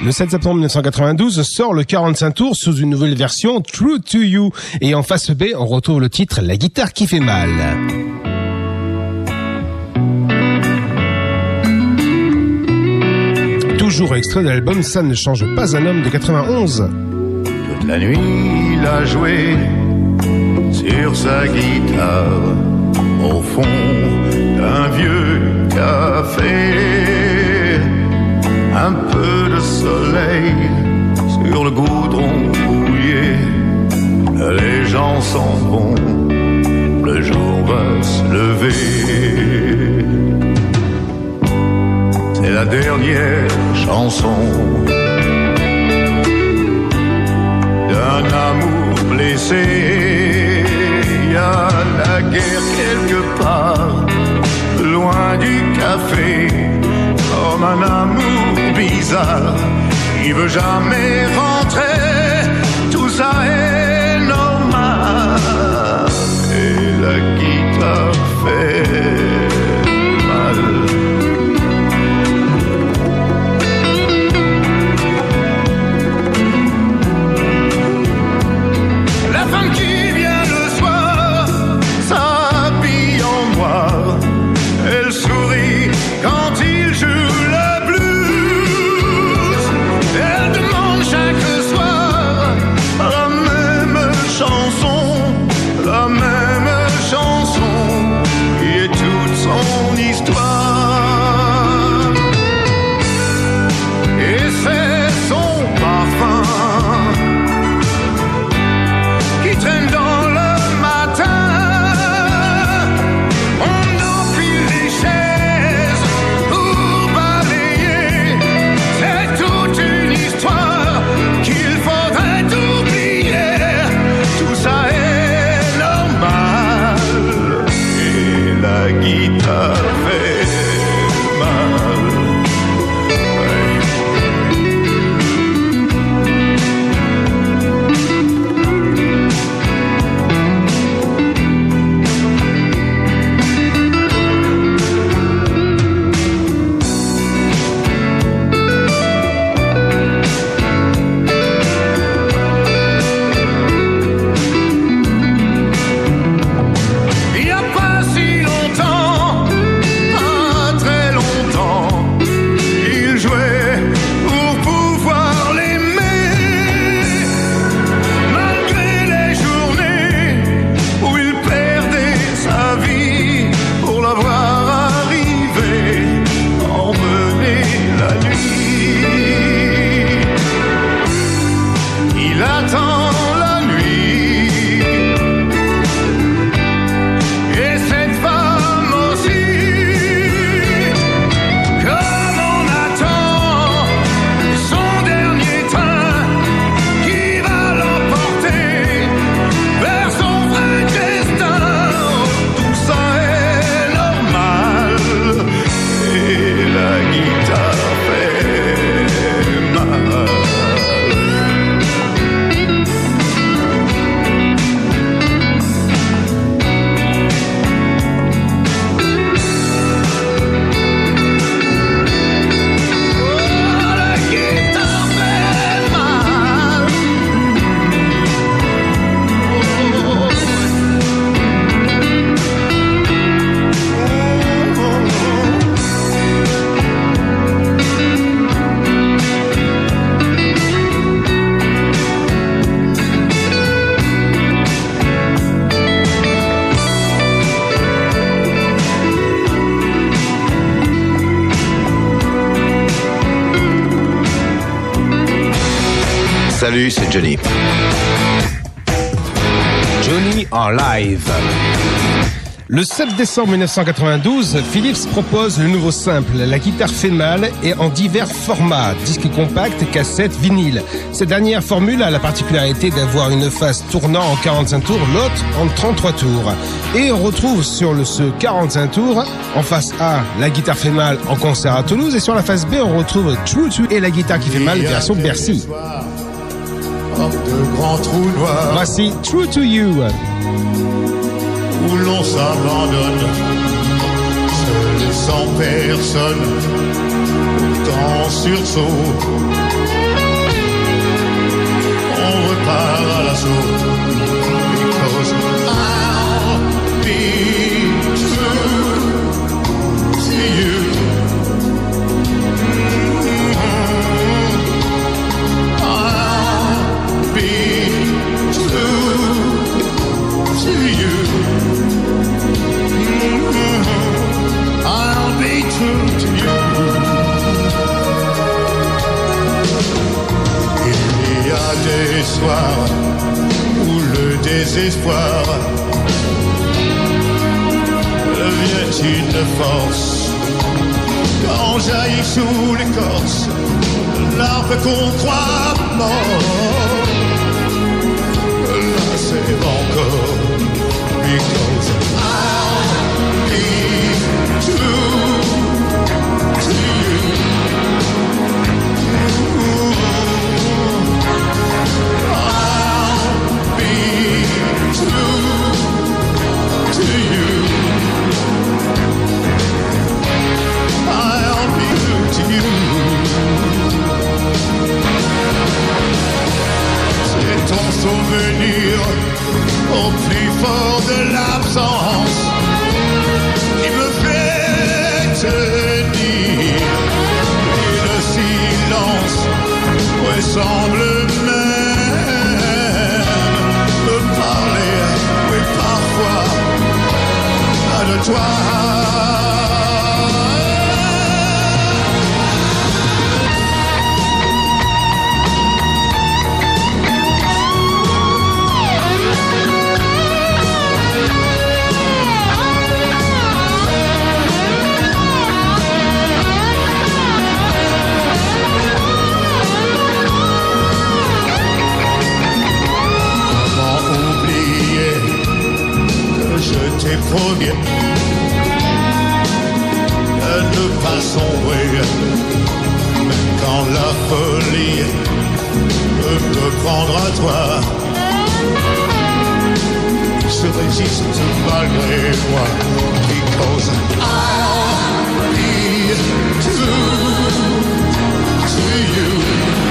Le 7 septembre 1992 sort le 45 tours sous une nouvelle version, True to You. Et en face B, on retrouve le titre La guitare qui fait mal. Toujours extrait de l'album Ça ne change pas un homme de 91. Toute la nuit, il a joué sur sa guitare au fond d'un vieux café. Un peu de soleil sur le goudron mouillé. Les gens s'en vont, le jour va se lever. C'est la dernière chanson d'un amour blessé. Il y a la guerre quelque part, loin du café, comme un amour bizarre. Il veut jamais rentrer, tout ça est normal. Et la guitare fait mal. La femme qui vient le soir s'habille en noir. Elle sourit quand il joue le blues. Elle demande chaque soir la même chanson qui est toute son histoire. Et c'est son parfum qui traîne dans le matin. On empile les chaises pour balayer. C'est toute une histoire qu'il faudrait oublier. Tout ça est normal. Et la guitare fait mal. Il y a pas si longtemps, pas très longtemps, il jouait pour pouvoir l'aimer. Malgré les journées où il perdait sa vie pour la voir arriver, emmener la nuit. Il attend la nuit. Et cette femme aussi, comme on attend son dernier train qui va l'emporter vers son vrai destin. Tout ça est normal. Et la guitare fait mal. La guitare fait mal. Salut, c'est Johnny. Johnny en live. Le 7 décembre 1992, Philips propose le nouveau simple, La guitare fait mal, et en divers formats, disque compact, cassette, vinyle. Cette dernière formule a la particularité d'avoir une face tournant en 45 tours, l'autre en 33 tours. Et on retrouve sur ce 45 tours, en face A, La guitare fait mal en concert à Toulouse, et sur la face B, on retrouve True to You et La guitare qui fait mal, version Bercy. De grands trous noirs Voici True to You. où l'on s'abandonne, seul et sans personne, le temps sursaut, les soirs où le désespoir devient une force. Quand jaillit sous l'écorce l'arbre qu'on croit mort, là c'est encore because I'll be true to you. I'll be true to you. I'll be true to you. C'est ton souvenir au plus fort de l'absence qui me fait tenir. Et le silence ressemble même me parler, oui parfois, pas de toi. T'es promis de ne pas sombrer, même quand la folie peut te prendre à toi. Je résiste malgré moi, because I'll be true to you.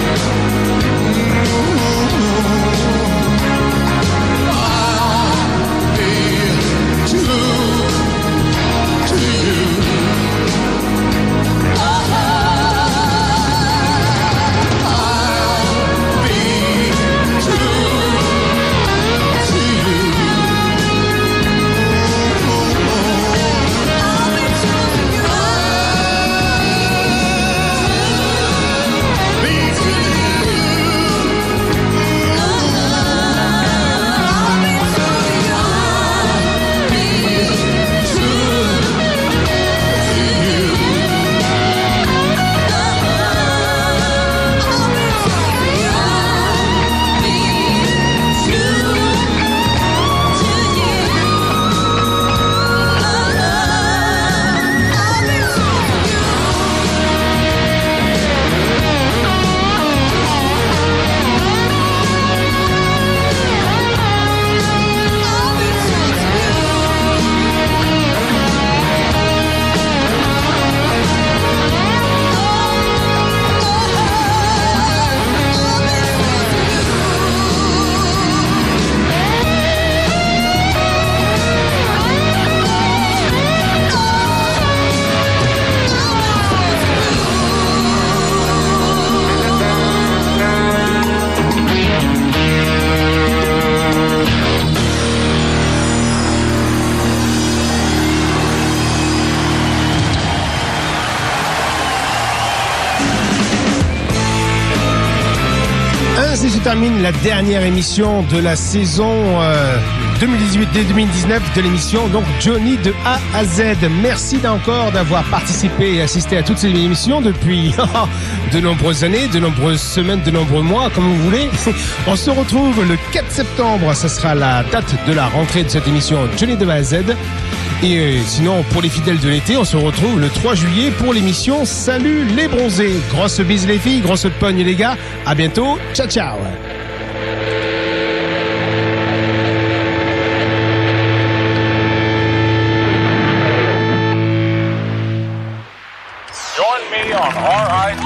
Ainsi se termine la dernière émission de la saison 2018-2019 de l'émission donc Johnny de A à Z. Merci encore d'avoir participé et assisté à toutes ces émissions depuis de nombreuses années, de nombreuses semaines, de nombreux mois, comme vous voulez. On se retrouve le 4 septembre, ça sera la date de la rentrée de cette émission Johnny de A à Z. Et sinon, pour les fidèles de l'été, on se retrouve le 3 juillet pour l'émission Salut les bronzés. Grosse bise les filles, grosse pogne les gars. À bientôt. Ciao, ciao. Join me on RIG.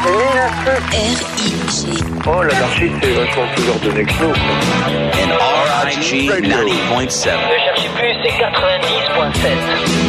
R-I-G. Oh, l'anarchie, c'est vachement plus ordonné que nous. And RIG 90.7. Ne cherchez plus, c'est 90.7.